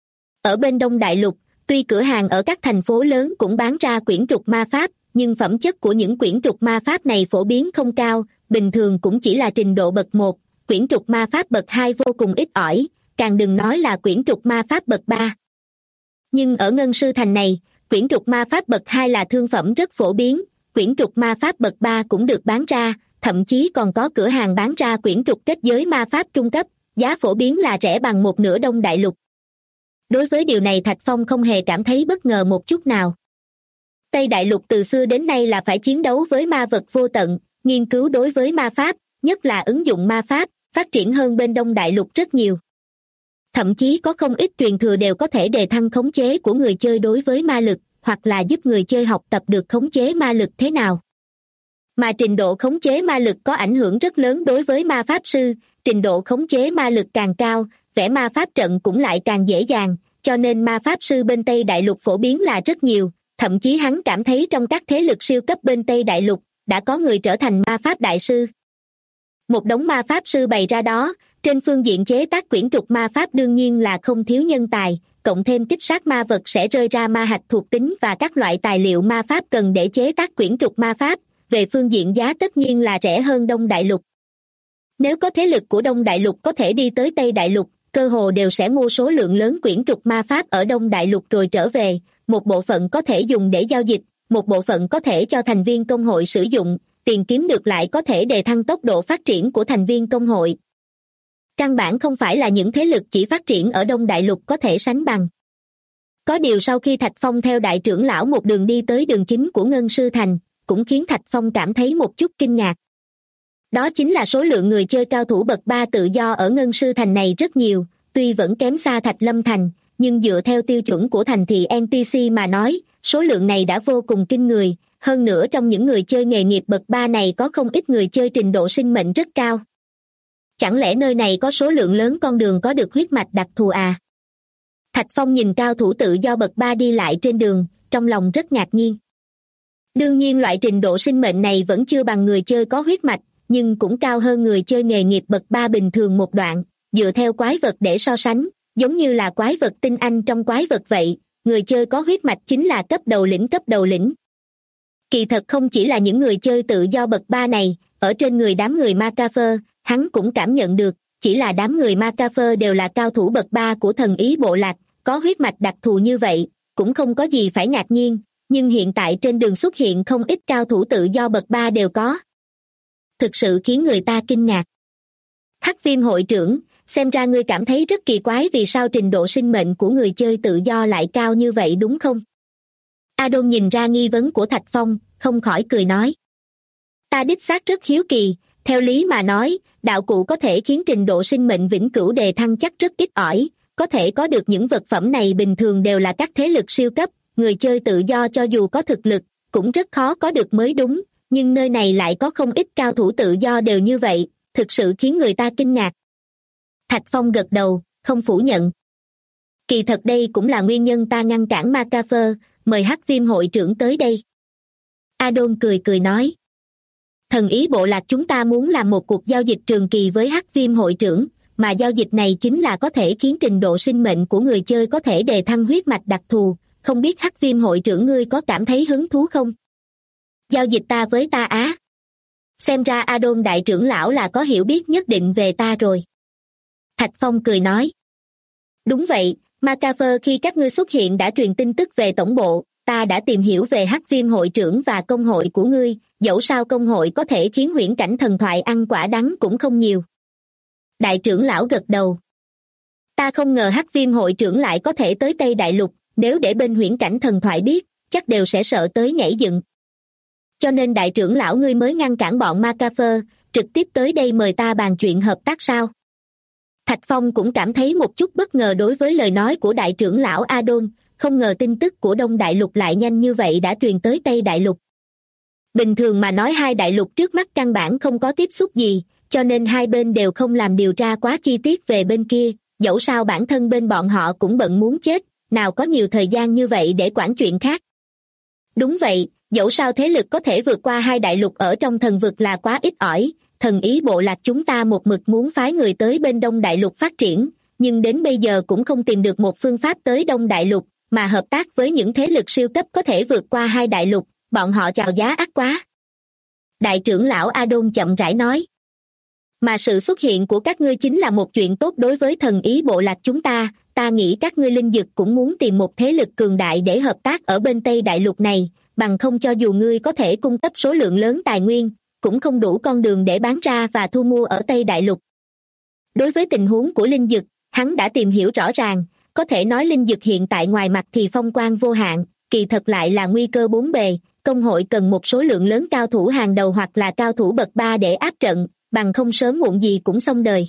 Ở bên Đông Đại Lục, tuy cửa hàng ở các thành phố lớn cũng bán ra quyển trục ma pháp, nhưng phẩm chất của những quyển trục ma pháp này phổ biến không cao, bình thường cũng chỉ là trình độ bậc 1, quyển trục ma pháp bậc 2 vô cùng ít ỏi, càng đừng nói là quyển trục ma pháp bậc 3. Nhưng ở Ngân Sư Thành này, quyển trục ma pháp bậc 2 là thương phẩm rất phổ biến, quyển trục ma pháp bậc 3 cũng được bán ra, thậm chí còn có cửa hàng bán ra quyển trục kết giới ma pháp trung cấp, giá phổ biến là rẻ bằng một nửa Đông Đại Lục. Đối với điều này Thạch Phong không hề cảm thấy bất ngờ một chút nào. Tây Đại Lục từ xưa đến nay là phải chiến đấu với ma vật vô tận, nghiên cứu đối với ma pháp, nhất là ứng dụng ma pháp, phát triển hơn bên Đông Đại Lục rất nhiều. Thậm chí có không ít truyền thừa đều có thể đề thăng khống chế của người chơi đối với ma lực, hoặc là giúp người chơi học tập được khống chế ma lực thế nào. Mà trình độ khống chế ma lực có ảnh hưởng rất lớn đối với ma pháp sư, trình độ khống chế ma lực càng cao, vẽ ma pháp trận cũng lại càng dễ dàng, cho nên ma pháp sư bên Tây Đại Lục phổ biến là rất nhiều, thậm chí hắn cảm thấy trong các thế lực siêu cấp bên Tây Đại Lục, đã có người trở thành ma pháp đại sư. Một đống ma pháp sư bày ra đó, trên phương diện chế tác quyển trục ma pháp đương nhiên là không thiếu nhân tài, cộng thêm kích sát ma vật sẽ rơi ra ma hạch thuộc tính và các loại tài liệu ma pháp cần để chế tác quyển trục ma pháp, về phương diện giá tất nhiên là rẻ hơn Đông Đại Lục. Nếu có thế lực của Đông Đại Lục có thể đi tới Tây Đại Lục, cơ hồ đều sẽ mua số lượng lớn quyển trục ma pháp ở Đông Đại Lục rồi trở về, một bộ phận có thể dùng để giao dịch, một bộ phận có thể cho thành viên công hội sử dụng, tiền kiếm được lại có thể đề thăng tốc độ phát triển của thành viên công hội. Căn bản không phải là những thế lực chỉ phát triển ở Đông Đại Lục có thể sánh bằng. Có điều sau khi Thạch Phong theo đại trưởng lão một đường đi tới đường chính của Ngân Sư Thành, cũng khiến Thạch Phong cảm thấy một chút kinh ngạc. Đó chính là số lượng người chơi cao thủ bậc 3 tự do ở Ngân Sư Thành này rất nhiều, tuy vẫn kém xa Thạch Lâm Thành, nhưng dựa theo tiêu chuẩn của thành thị NPC mà nói, số lượng này đã vô cùng kinh người, hơn nữa trong những người chơi nghề nghiệp bậc 3 này có không ít người chơi trình độ sinh mệnh rất cao. Chẳng lẽ nơi này có số lượng lớn con đường có được huyết mạch đặc thù à? Thạch Phong nhìn cao thủ tự do bậc 3 đi lại trên đường, trong lòng rất ngạc nhiên. Đương nhiên loại trình độ sinh mệnh này vẫn chưa bằng người chơi có huyết mạch, nhưng cũng cao hơn người chơi nghề nghiệp bậc 3 bình thường một đoạn, dựa theo quái vật để so sánh, giống như là quái vật tinh anh trong quái vật vậy, người chơi có huyết mạch chính là cấp đầu lĩnh. Kỳ thật không chỉ là những người chơi tự do bậc 3 này, ở trên người đám người Macafer, hắn cũng cảm nhận được, chỉ là đám người Macafer đều là cao thủ bậc 3 của thần ý bộ lạc, có huyết mạch đặc thù như vậy, cũng không có gì phải ngạc nhiên, nhưng hiện tại trên đường xuất hiện không ít cao thủ tự do bậc 3 đều có. Thực sự khiến người ta kinh ngạc. Hắc Viêm hội trưởng, xem ra ngươi cảm thấy rất kỳ quái vì sao trình độ sinh mệnh của người chơi tự do lại cao như vậy đúng không? Adon nhìn ra nghi vấn của Thạch Phong, không khỏi cười nói. Ta đích xác rất hiếu kỳ, theo lý mà nói, đạo cụ có thể khiến trình độ sinh mệnh vĩnh cửu đề thăng chắc rất ít ỏi, có thể có được những vật phẩm này bình thường đều là các thế lực siêu cấp, người chơi tự do cho dù có thực lực, cũng rất khó có được mới đúng, nhưng nơi này lại có không ít cao thủ tự do đều như vậy, thực sự khiến người ta kinh ngạc. Thạch Phong gật đầu, không phủ nhận. Kỳ thật đây cũng là nguyên nhân ta ngăn cản Macafer, mời Hắc Viêm hội trưởng tới đây. Adon cười nói. Thần ý bộ lạc chúng ta muốn làm một cuộc giao dịch trường kỳ với Hắc Viêm hội trưởng, mà giao dịch này chính là có thể khiến trình độ sinh mệnh của người chơi có thể đề thăng huyết mạch đặc thù, không biết Hắc Viêm hội trưởng ngươi có cảm thấy hứng thú không? Giao dịch ta với ta á? Xem ra Adon đại trưởng lão là có hiểu biết nhất định về ta rồi. Thạch Phong cười nói. Đúng vậy, Macafer khi các ngươi xuất hiện đã truyền tin tức về tổng bộ, ta đã tìm hiểu về Hắc Viêm hội trưởng và công hội của ngươi, dẫu sao công hội có thể khiến huyễn cảnh thần thoại ăn quả đắng cũng không nhiều. Đại trưởng lão gật đầu. Ta không ngờ Hắc Viêm hội trưởng lại có thể tới Tây Đại Lục, nếu để bên huyễn cảnh thần thoại biết, chắc đều sẽ sợ tới nhảy dựng. Cho nên đại trưởng lão ngươi mới ngăn cản bọn Macafer, trực tiếp tới đây mời ta bàn chuyện hợp tác sao? Thạch Phong cũng cảm thấy một chút bất ngờ đối với lời nói của đại trưởng lão Adon, không ngờ tin tức của Đông Đại Lục lại nhanh như vậy đã truyền tới Tây Đại Lục. Bình thường mà nói hai đại lục trước mắt căn bản không có tiếp xúc gì, cho nên hai bên đều không làm điều tra quá chi tiết về bên kia, dẫu sao bản thân bên bọn họ cũng bận muốn chết, nào có nhiều thời gian như vậy để quản chuyện khác. Đúng vậy, dẫu sao thế lực có thể vượt qua hai đại lục ở trong thần vực là quá ít ỏi, thần ý bộ lạc chúng ta một mực muốn phái người tới bên Đông Đại Lục phát triển, nhưng đến bây giờ cũng không tìm được một phương pháp tới Đông Đại Lục, mà hợp tác với những thế lực siêu cấp có thể vượt qua hai đại lục, bọn họ chào giá ác quá. Đại trưởng lão Adon chậm rãi nói. Mà sự xuất hiện của các ngươi chính là một chuyện tốt đối với thần ý bộ lạc chúng ta nghĩ các ngươi linh dực cũng muốn tìm một thế lực cường đại để hợp tác ở bên Tây Đại Lục này, bằng không cho dù ngươi có thể cung cấp số lượng lớn tài nguyên, cũng không đủ con đường để bán ra và thu mua ở Tây Đại Lục. Đối với tình huống của linh dực, hắn đã tìm hiểu rõ ràng, có thể nói linh dực hiện tại ngoài mặt thì phong quang vô hạn, kỳ thật lại là nguy cơ bốn bề, công hội cần một số lượng lớn cao thủ hàng đầu hoặc là cao thủ bậc 3 để áp trận, bằng không sớm muộn gì cũng xong đời.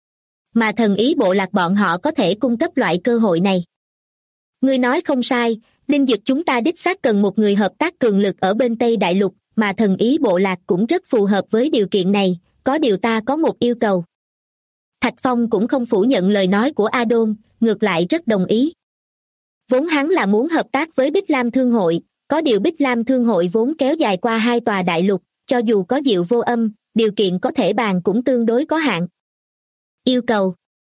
Mà thần ý bộ lạc bọn họ có thể cung cấp loại cơ hội này. Ngươi nói không sai, linh dực chúng ta đích xác cần một người hợp tác cường lực ở bên Tây Đại Lục, mà thần ý bộ lạc cũng rất phù hợp với điều kiện này, có điều ta có một yêu cầu. Thạch Phong cũng không phủ nhận lời nói của Adon, ngược lại rất đồng ý. Vốn hắn là muốn hợp tác với Bích Lam Thương hội, có điều Bích Lam Thương hội vốn kéo dài qua hai tòa đại lục, cho dù có Diệu Vô Âm, điều kiện có thể bàn cũng tương đối có hạn. Yêu cầu?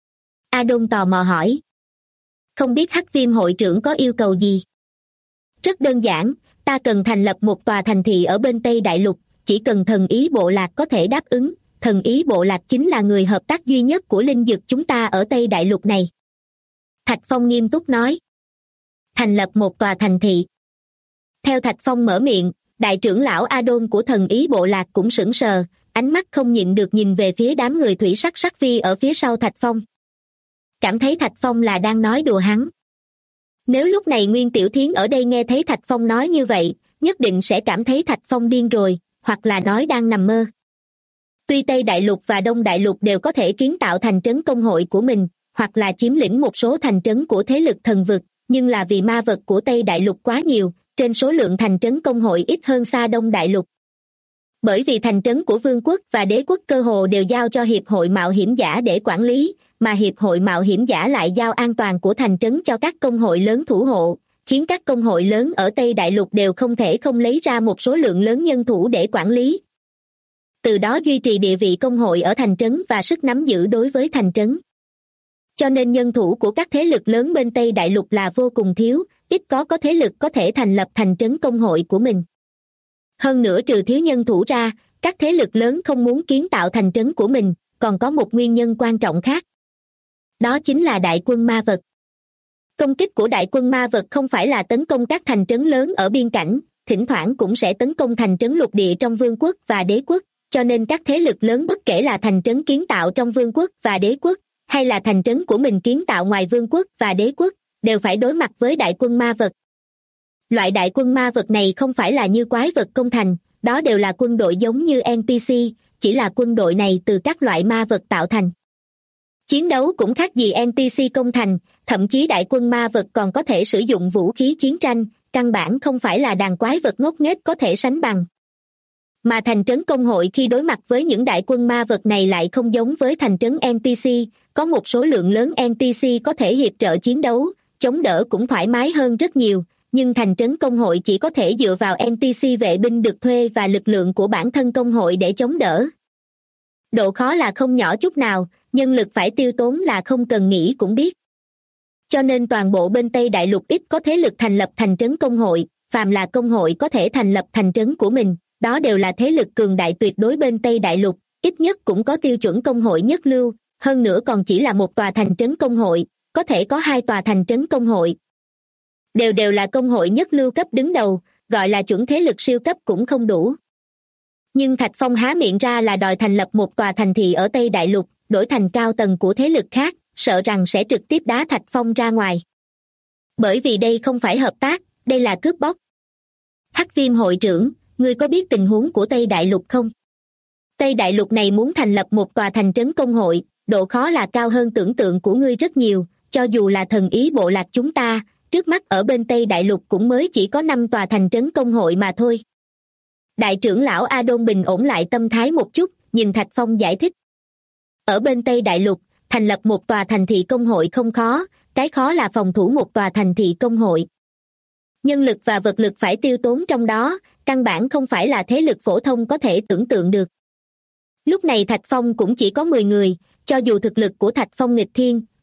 Adon tò mò hỏi. Không biết Hắc Viêm hội trưởng có yêu cầu gì? Rất đơn giản, ta cần thành lập một tòa thành thị ở bên Tây Đại Lục, chỉ cần thần ý bộ lạc có thể đáp ứng, thần ý bộ lạc chính là người hợp tác duy nhất của linh dực chúng ta ở Tây Đại Lục này. Thạch Phong nghiêm túc nói. Thành lập một tòa thành thị. Theo Thạch Phong mở miệng, đại trưởng lão Adon của thần ý bộ lạc cũng sững sờ, ánh mắt không nhịn được nhìn về phía đám người thủy sắc sắc phi ở phía sau Thạch Phong. Cảm thấy Thạch Phong là đang nói đùa hắn. Nếu lúc này Nguyên Tiểu Thiến ở đây nghe thấy Thạch Phong nói như vậy, nhất định sẽ cảm thấy Thạch Phong điên rồi, hoặc là nói đang nằm mơ. Tuy Tây Đại Lục và Đông Đại Lục đều có thể kiến tạo thành trấn công hội của mình, hoặc là chiếm lĩnh một số thành trấn của thế lực thần vực, nhưng là vì ma vật của Tây Đại Lục quá nhiều, trên số lượng thành trấn công hội ít hơn xa Đông Đại Lục. Bởi vì thành trấn của vương quốc và đế quốc cơ hồ đều giao cho Hiệp hội Mạo hiểm giả để quản lý, mà Hiệp hội Mạo hiểm giả lại giao an toàn của thành trấn cho các công hội lớn thủ hộ, khiến các công hội lớn ở Tây Đại Lục đều không thể không lấy ra một số lượng lớn nhân thủ để quản lý. Từ đó duy trì địa vị công hội ở thành trấn và sức nắm giữ đối với thành trấn. Cho nên nhân thủ của các thế lực lớn bên Tây Đại Lục là vô cùng thiếu, ít có thế lực có thể thành lập thành trấn công hội của mình. Hơn nữa trừ thiếu nhân thủ ra, các thế lực lớn không muốn kiến tạo thành trấn của mình, còn có một nguyên nhân quan trọng khác. Đó chính là đại quân ma vật. Công kích của đại quân ma vật không phải là tấn công các thành trấn lớn ở biên cảnh, thỉnh thoảng cũng sẽ tấn công thành trấn lục địa trong vương quốc và đế quốc, cho nên các thế lực lớn bất kể là thành trấn kiến tạo trong vương quốc và đế quốc, hay là thành trấn của mình kiến tạo ngoài vương quốc và đế quốc, đều phải đối mặt với đại quân ma vật. Loại đại quân ma vật này không phải là như quái vật công thành, đó đều là quân đội giống như NPC, chỉ là quân đội này từ các loại ma vật tạo thành. Chiến đấu cũng khác gì NPC công thành, thậm chí đại quân ma vật còn có thể sử dụng vũ khí chiến tranh, căn bản không phải là đàn quái vật ngốc nghếch có thể sánh bằng. Mà thành trấn công hội khi đối mặt với những đại quân ma vật này lại không giống với thành trấn NPC, có một số lượng lớn NPC có thể hiệp trợ chiến đấu, chống đỡ cũng thoải mái hơn rất nhiều, nhưng thành trấn công hội chỉ có thể dựa vào NPC vệ binh được thuê và lực lượng của bản thân công hội để chống đỡ. Độ khó là không nhỏ chút nào, nhân lực phải tiêu tốn là không cần nghĩ cũng biết. Cho nên toàn bộ bên Tây Đại Lục ít có thế lực thành lập thành trấn công hội, phàm là công hội có thể thành lập thành trấn của mình, đó đều là thế lực cường đại tuyệt đối bên Tây Đại Lục, ít nhất cũng có tiêu chuẩn công hội nhất lưu, hơn nữa còn chỉ là một tòa thành trấn công hội, có thể có hai tòa thành trấn công hội. Đều là công hội nhất lưu cấp đứng đầu, gọi là chuẩn thế lực siêu cấp cũng không đủ. Nhưng Thạch Phong há miệng ra là đòi thành lập một tòa thành thị ở Tây Đại Lục, đổi thành cao tầng của thế lực khác, sợ rằng sẽ trực tiếp đá Thạch Phong ra ngoài. Bởi vì đây không phải hợp tác, đây là cướp bóc. Hắc Viêm hội trưởng, ngươi có biết tình huống của Tây Đại Lục không? Tây Đại Lục này muốn thành lập một tòa thành trấn công hội, độ khó là cao hơn tưởng tượng của ngươi rất nhiều, cho dù là thần ý bộ lạc chúng ta, trước mắt ở bên Tây Đại Lục cũng mới chỉ có 5 tòa thành trấn công hội mà thôi. Đại trưởng lão Adon bình ổn lại tâm thái một chút, nhìn Thạch Phong giải thích. Ở bên Tây Đại Lục, thành lập một tòa thành thị công hội không khó, cái khó là phòng thủ một tòa thành thị công hội. Nhân lực và vật lực phải tiêu tốn trong đó, căn bản không phải là thế lực phổ thông có thể tưởng tượng được. Lúc này Thạch Phong cũng chỉ có 10 người, cho dù thực lực của Thạch Phong nghịch thiên,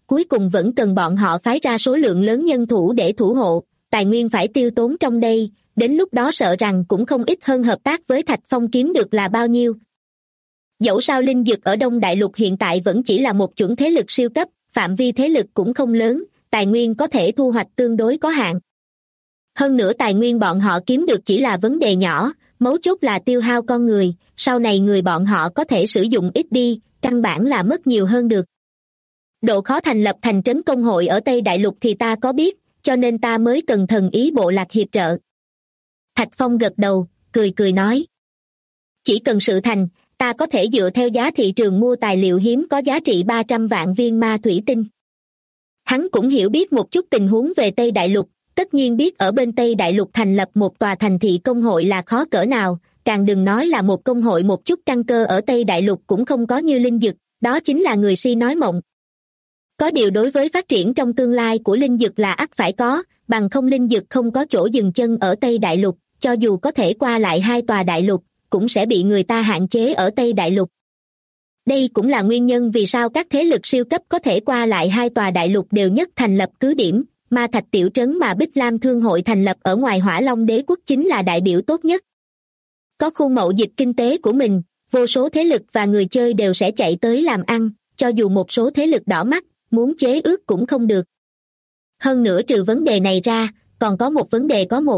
cuối cùng vẫn cần bọn họ phái ra số lượng lớn nhân thủ để thủ hộ, tài nguyên phải tiêu tốn trong đây, đến lúc đó sợ rằng cũng không ít hơn hợp tác với Thạch Phong kiếm được là bao nhiêu. Dẫu sao linh dực ở Đông Đại Lục hiện tại vẫn chỉ là một chuẩn thế lực siêu cấp, phạm vi thế lực cũng không lớn, tài nguyên có thể thu hoạch tương đối có hạn. Hơn nữa tài nguyên bọn họ kiếm được chỉ là vấn đề nhỏ, mấu chốt là tiêu hao con người, sau này người bọn họ có thể sử dụng ít đi, căn bản là mất nhiều hơn được. Độ khó thành lập thành trấn công hội ở Tây Đại Lục thì ta có biết, cho nên ta mới cần thần ý bộ lạc hiệp trợ. Thạch Phong gật đầu, cười nói. Chỉ cần sự thành, ta có thể dựa theo giá thị trường mua tài liệu hiếm có giá trị 300 vạn viên ma thủy tinh. Hắn cũng hiểu biết một chút tình huống về Tây Đại Lục, tất nhiên biết ở bên Tây Đại Lục thành lập một tòa thành thị công hội là khó cỡ nào, càng đừng nói là một công hội một chút căn cơ ở Tây Đại Lục cũng không có như linh dực, đó chính là người si nói mộng. Có điều đối với phát triển trong tương lai của linh dực là ắt phải có, bằng không linh dực không có chỗ dừng chân ở Tây Đại Lục, cho dù có thể qua lại hai tòa đại lục, cũng sẽ bị người ta hạn chế ở Tây Đại Lục. Đây cũng là nguyên nhân vì sao các thế lực siêu cấp có thể qua lại hai tòa đại lục đều nhất thành lập cứ điểm, ma thạch tiểu trấn mà Bích Lam Thương hội thành lập ở ngoài Hỏa Long Đế quốc chính là đại biểu tốt nhất. Có khu mậu dịch kinh tế của mình, vô số thế lực và người chơi đều sẽ chạy tới làm ăn, cho dù một số thế lực đỏ mắt, muốn chế ước cũng không được. Hơn nữa trừ vấn đề này ra, còn có một vấn đề có một.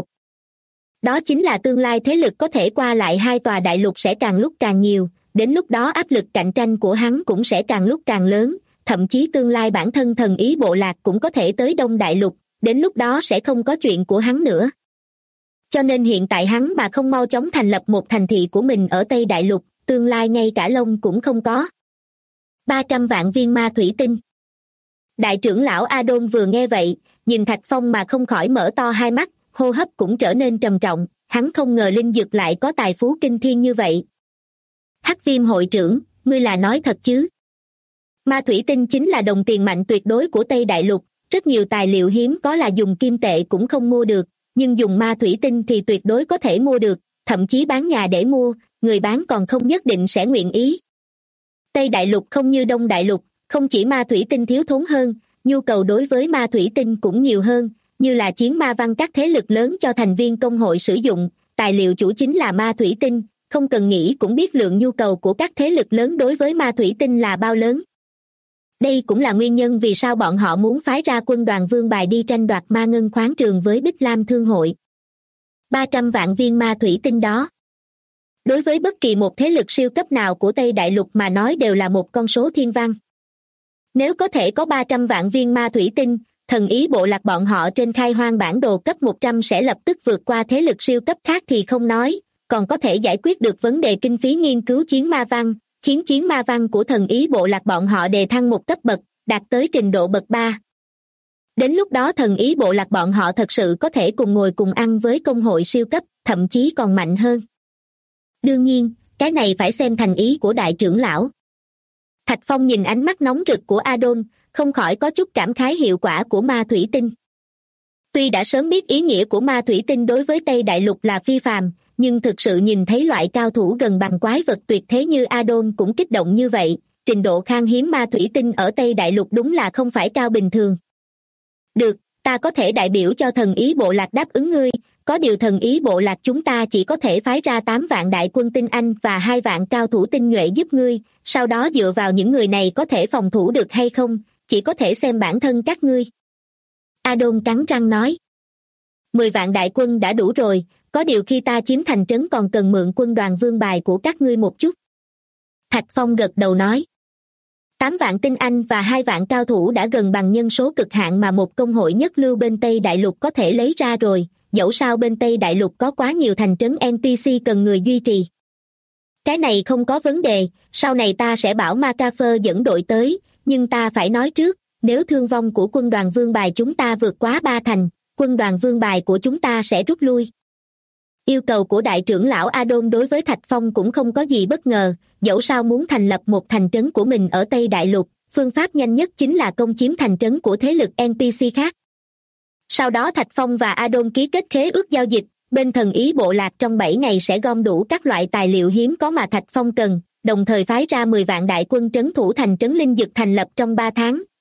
Đó chính là tương lai thế lực có thể qua lại hai tòa đại lục sẽ càng lúc càng nhiều, đến lúc đó áp lực cạnh tranh của hắn cũng sẽ càng lúc càng lớn, thậm chí tương lai bản thân thần ý bộ lạc cũng có thể tới Đông Đại Lục, đến lúc đó sẽ không có chuyện của hắn nữa. Cho nên hiện tại hắn mà không mau chóng thành lập một thành thị của mình ở Tây Đại Lục, tương lai ngay cả lông cũng không có. 300 vạn viên ma thủy tinh. Đại trưởng lão Adon vừa nghe vậy, nhìn Thạch Phong mà không khỏi mở to hai mắt, hô hấp cũng trở nên trầm trọng, hắn không ngờ linh dực lại có tài phú kinh thiên như vậy. Hắc Viêm hội trưởng, ngươi là nói thật chứ? Ma thủy tinh chính là đồng tiền mạnh tuyệt đối của Tây Đại Lục, rất nhiều tài liệu hiếm có là dùng kim tệ cũng không mua được, nhưng dùng ma thủy tinh thì tuyệt đối có thể mua được, thậm chí bán nhà để mua, người bán còn không nhất định sẽ nguyện ý. Tây Đại Lục không như Đông Đại Lục, không chỉ ma thủy tinh thiếu thốn hơn, nhu cầu đối với ma thủy tinh cũng nhiều hơn, như là chiến ma văn các thế lực lớn cho thành viên công hội sử dụng, tài liệu chủ chính là ma thủy tinh, không cần nghĩ cũng biết lượng nhu cầu của các thế lực lớn đối với ma thủy tinh là bao lớn. Đây cũng là nguyên nhân vì sao bọn họ muốn phái ra quân đoàn Vương Bài đi tranh đoạt ma ngân khoáng trường với Bích Lam Thương hội. 300 vạn viên ma thủy tinh đó. Đối với bất kỳ một thế lực siêu cấp nào của Tây Đại Lục mà nói đều là một con số thiên văn. Nếu có thể có 300 vạn viên ma thủy tinh, thần ý bộ lạc bọn họ trên khai hoang bản đồ cấp 100 sẽ lập tức vượt qua thế lực siêu cấp khác thì không nói, còn có thể giải quyết được vấn đề kinh phí nghiên cứu chiến ma văn, khiến chiến ma văn của thần ý bộ lạc bọn họ đề thăng một cấp bậc, đạt tới trình độ bậc 3. Đến lúc đó thần ý bộ lạc bọn họ thật sự có thể cùng ngồi cùng ăn với công hội siêu cấp, thậm chí còn mạnh hơn. Đương nhiên, cái này phải xem thành ý của đại trưởng lão. Thạch Phong nhìn ánh mắt nóng rực của Adon, không khỏi có chút cảm khái hiệu quả của ma thủy tinh. Tuy đã sớm biết ý nghĩa của ma thủy tinh đối với Tây Đại Lục là phi phàm, nhưng thực sự nhìn thấy loại cao thủ gần bằng quái vật tuyệt thế như Adon cũng kích động như vậy, trình độ khan hiếm ma thủy tinh ở Tây Đại Lục đúng là không phải cao bình thường. Được, ta có thể đại biểu cho thần ý bộ lạc đáp ứng ngươi, có điều thần ý bộ lạc chúng ta chỉ có thể phái ra 8 vạn đại quân tinh anh và 2 vạn cao thủ tinh nhuệ giúp ngươi, sau đó dựa vào những người này có thể phòng thủ được hay không, chỉ có thể xem bản thân các ngươi. Adon cắn răng nói. 10 vạn đại quân đã đủ rồi, có điều khi ta chiếm thành trấn còn cần mượn quân đoàn Vương Bài của các ngươi một chút. Thạch Phong gật đầu nói. 8 vạn tinh anh và 2 vạn cao thủ đã gần bằng nhân số cực hạn mà một công hội nhất lưu bên Tây Đại Lục có thể lấy ra rồi, dẫu sao bên Tây Đại Lục có quá nhiều thành trấn NPC cần người duy trì. Cái này không có vấn đề, sau này ta sẽ bảo Macafer dẫn đội tới, nhưng ta phải nói trước, nếu thương vong của quân đoàn Vương Bài chúng ta vượt quá 3 thành, quân đoàn Vương Bài của chúng ta sẽ rút lui. Yêu cầu của đại trưởng lão Adon đối với Thạch Phong cũng không có gì bất ngờ, dẫu sao muốn thành lập một thành trấn của mình ở Tây Đại Lục, phương pháp nhanh nhất chính là công chiếm thành trấn của thế lực NPC khác. Sau đó Thạch Phong và Adon ký kết khế ước giao dịch, bên thần ý bộ lạc trong 7 ngày sẽ gom đủ các loại tài liệu hiếm có mà Thạch Phong cần, đồng thời phái ra 10 vạn đại quân trấn thủ thành trấn linh dực thành lập trong 3 tháng,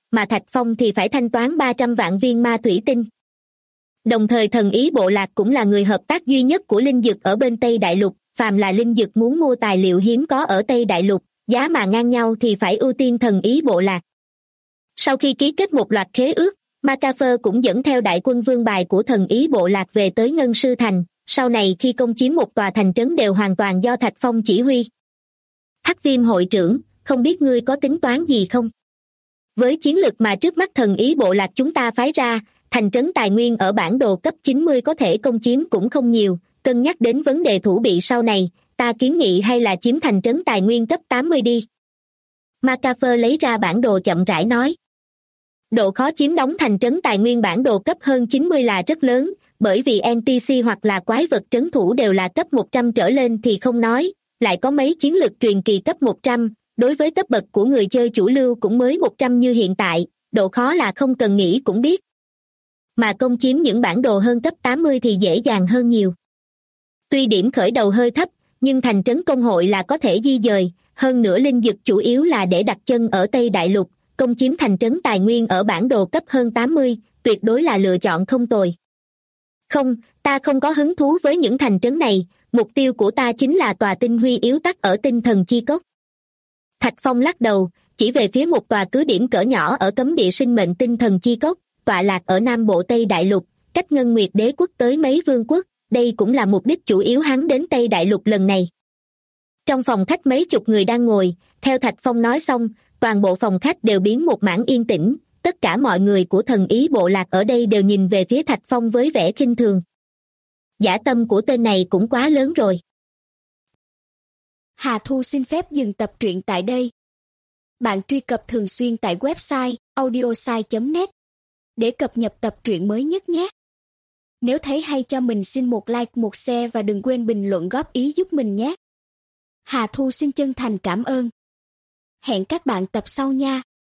mà Thạch Phong thì phải thanh toán 300 vạn viên ma thủy tinh. Đồng thời Thần Ý Bộ Lạc cũng là người hợp tác duy nhất của Linh Dực ở bên Tây Đại Lục, phàm là Linh Dực muốn mua tài liệu hiếm có ở Tây Đại Lục, giá mà ngang nhau thì phải ưu tiên Thần Ý Bộ Lạc. Sau khi ký kết một loạt khế ước, McAfee cũng dẫn theo đại quân vương bài của Thần Ý Bộ Lạc về tới Ngân Sư Thành, sau này khi công chiếm một tòa thành trấn đều hoàn toàn do Thạch Phong chỉ huy. Hắc Viêm hội trưởng, không biết ngươi có tính toán gì không? Với chiến lược mà trước mắt Thần Ý Bộ Lạc chúng ta phái ra, thành trấn tài nguyên ở bản đồ cấp 90 có thể công chiếm cũng không nhiều, cân nhắc đến vấn đề thủ bị sau này, ta kiến nghị hay là chiếm thành trấn tài nguyên cấp 80 đi. McAfee lấy ra bản đồ chậm rãi nói. Độ khó chiếm đóng thành trấn tài nguyên bản đồ cấp hơn 90 là rất lớn, bởi vì NPC hoặc là quái vật trấn thủ đều là cấp 100 trở lên thì không nói, lại có mấy chiến lược truyền kỳ cấp 100, đối với cấp bậc của người chơi chủ lưu cũng mới 100 như hiện tại, độ khó là không cần nghĩ cũng biết. Mà công chiếm những bản đồ hơn cấp 80 thì dễ dàng hơn nhiều. Tuy điểm khởi đầu hơi thấp, nhưng thành trấn công hội là có thể di dời, hơn nữa Linh Dực chủ yếu là để đặt chân ở Tây Đại Lục, công chiếm thành trấn tài nguyên ở bản đồ cấp hơn 80, tuyệt đối là lựa chọn không tồi. Không, ta không có hứng thú với những thành trấn này, mục tiêu của ta chính là tòa tinh huy yếu tắc ở tinh thần chi cốc. Thạch Phong lắc đầu, chỉ về phía một tòa cứ điểm cỡ nhỏ ở cấm địa sinh mệnh tinh thần chi cốc, tọa lạc ở Nam Bộ Tây Đại Lục, cách Ngân Nguyệt Đế quốc tới mấy vương quốc, đây cũng là mục đích chủ yếu hắn đến Tây Đại Lục lần này. Trong phòng khách mấy chục người đang ngồi, theo Thạch Phong nói xong, toàn bộ phòng khách đều biến một mảng yên tĩnh, tất cả mọi người của Thần Ý Bộ Lạc ở đây đều nhìn về phía Thạch Phong với vẻ khinh thường. Dã tâm của tên này cũng quá lớn rồi.
Hà Thu xin phép dừng tập truyện tại đây. Bạn truy cập thường xuyên tại website audiosai.net để cập nhật tập truyện mới nhất nhé. Nếu thấy hay cho mình xin một like, một share và đừng quên bình luận góp ý giúp mình nhé. Hà Thu xin chân thành cảm ơn. Hẹn các bạn tập sau nha.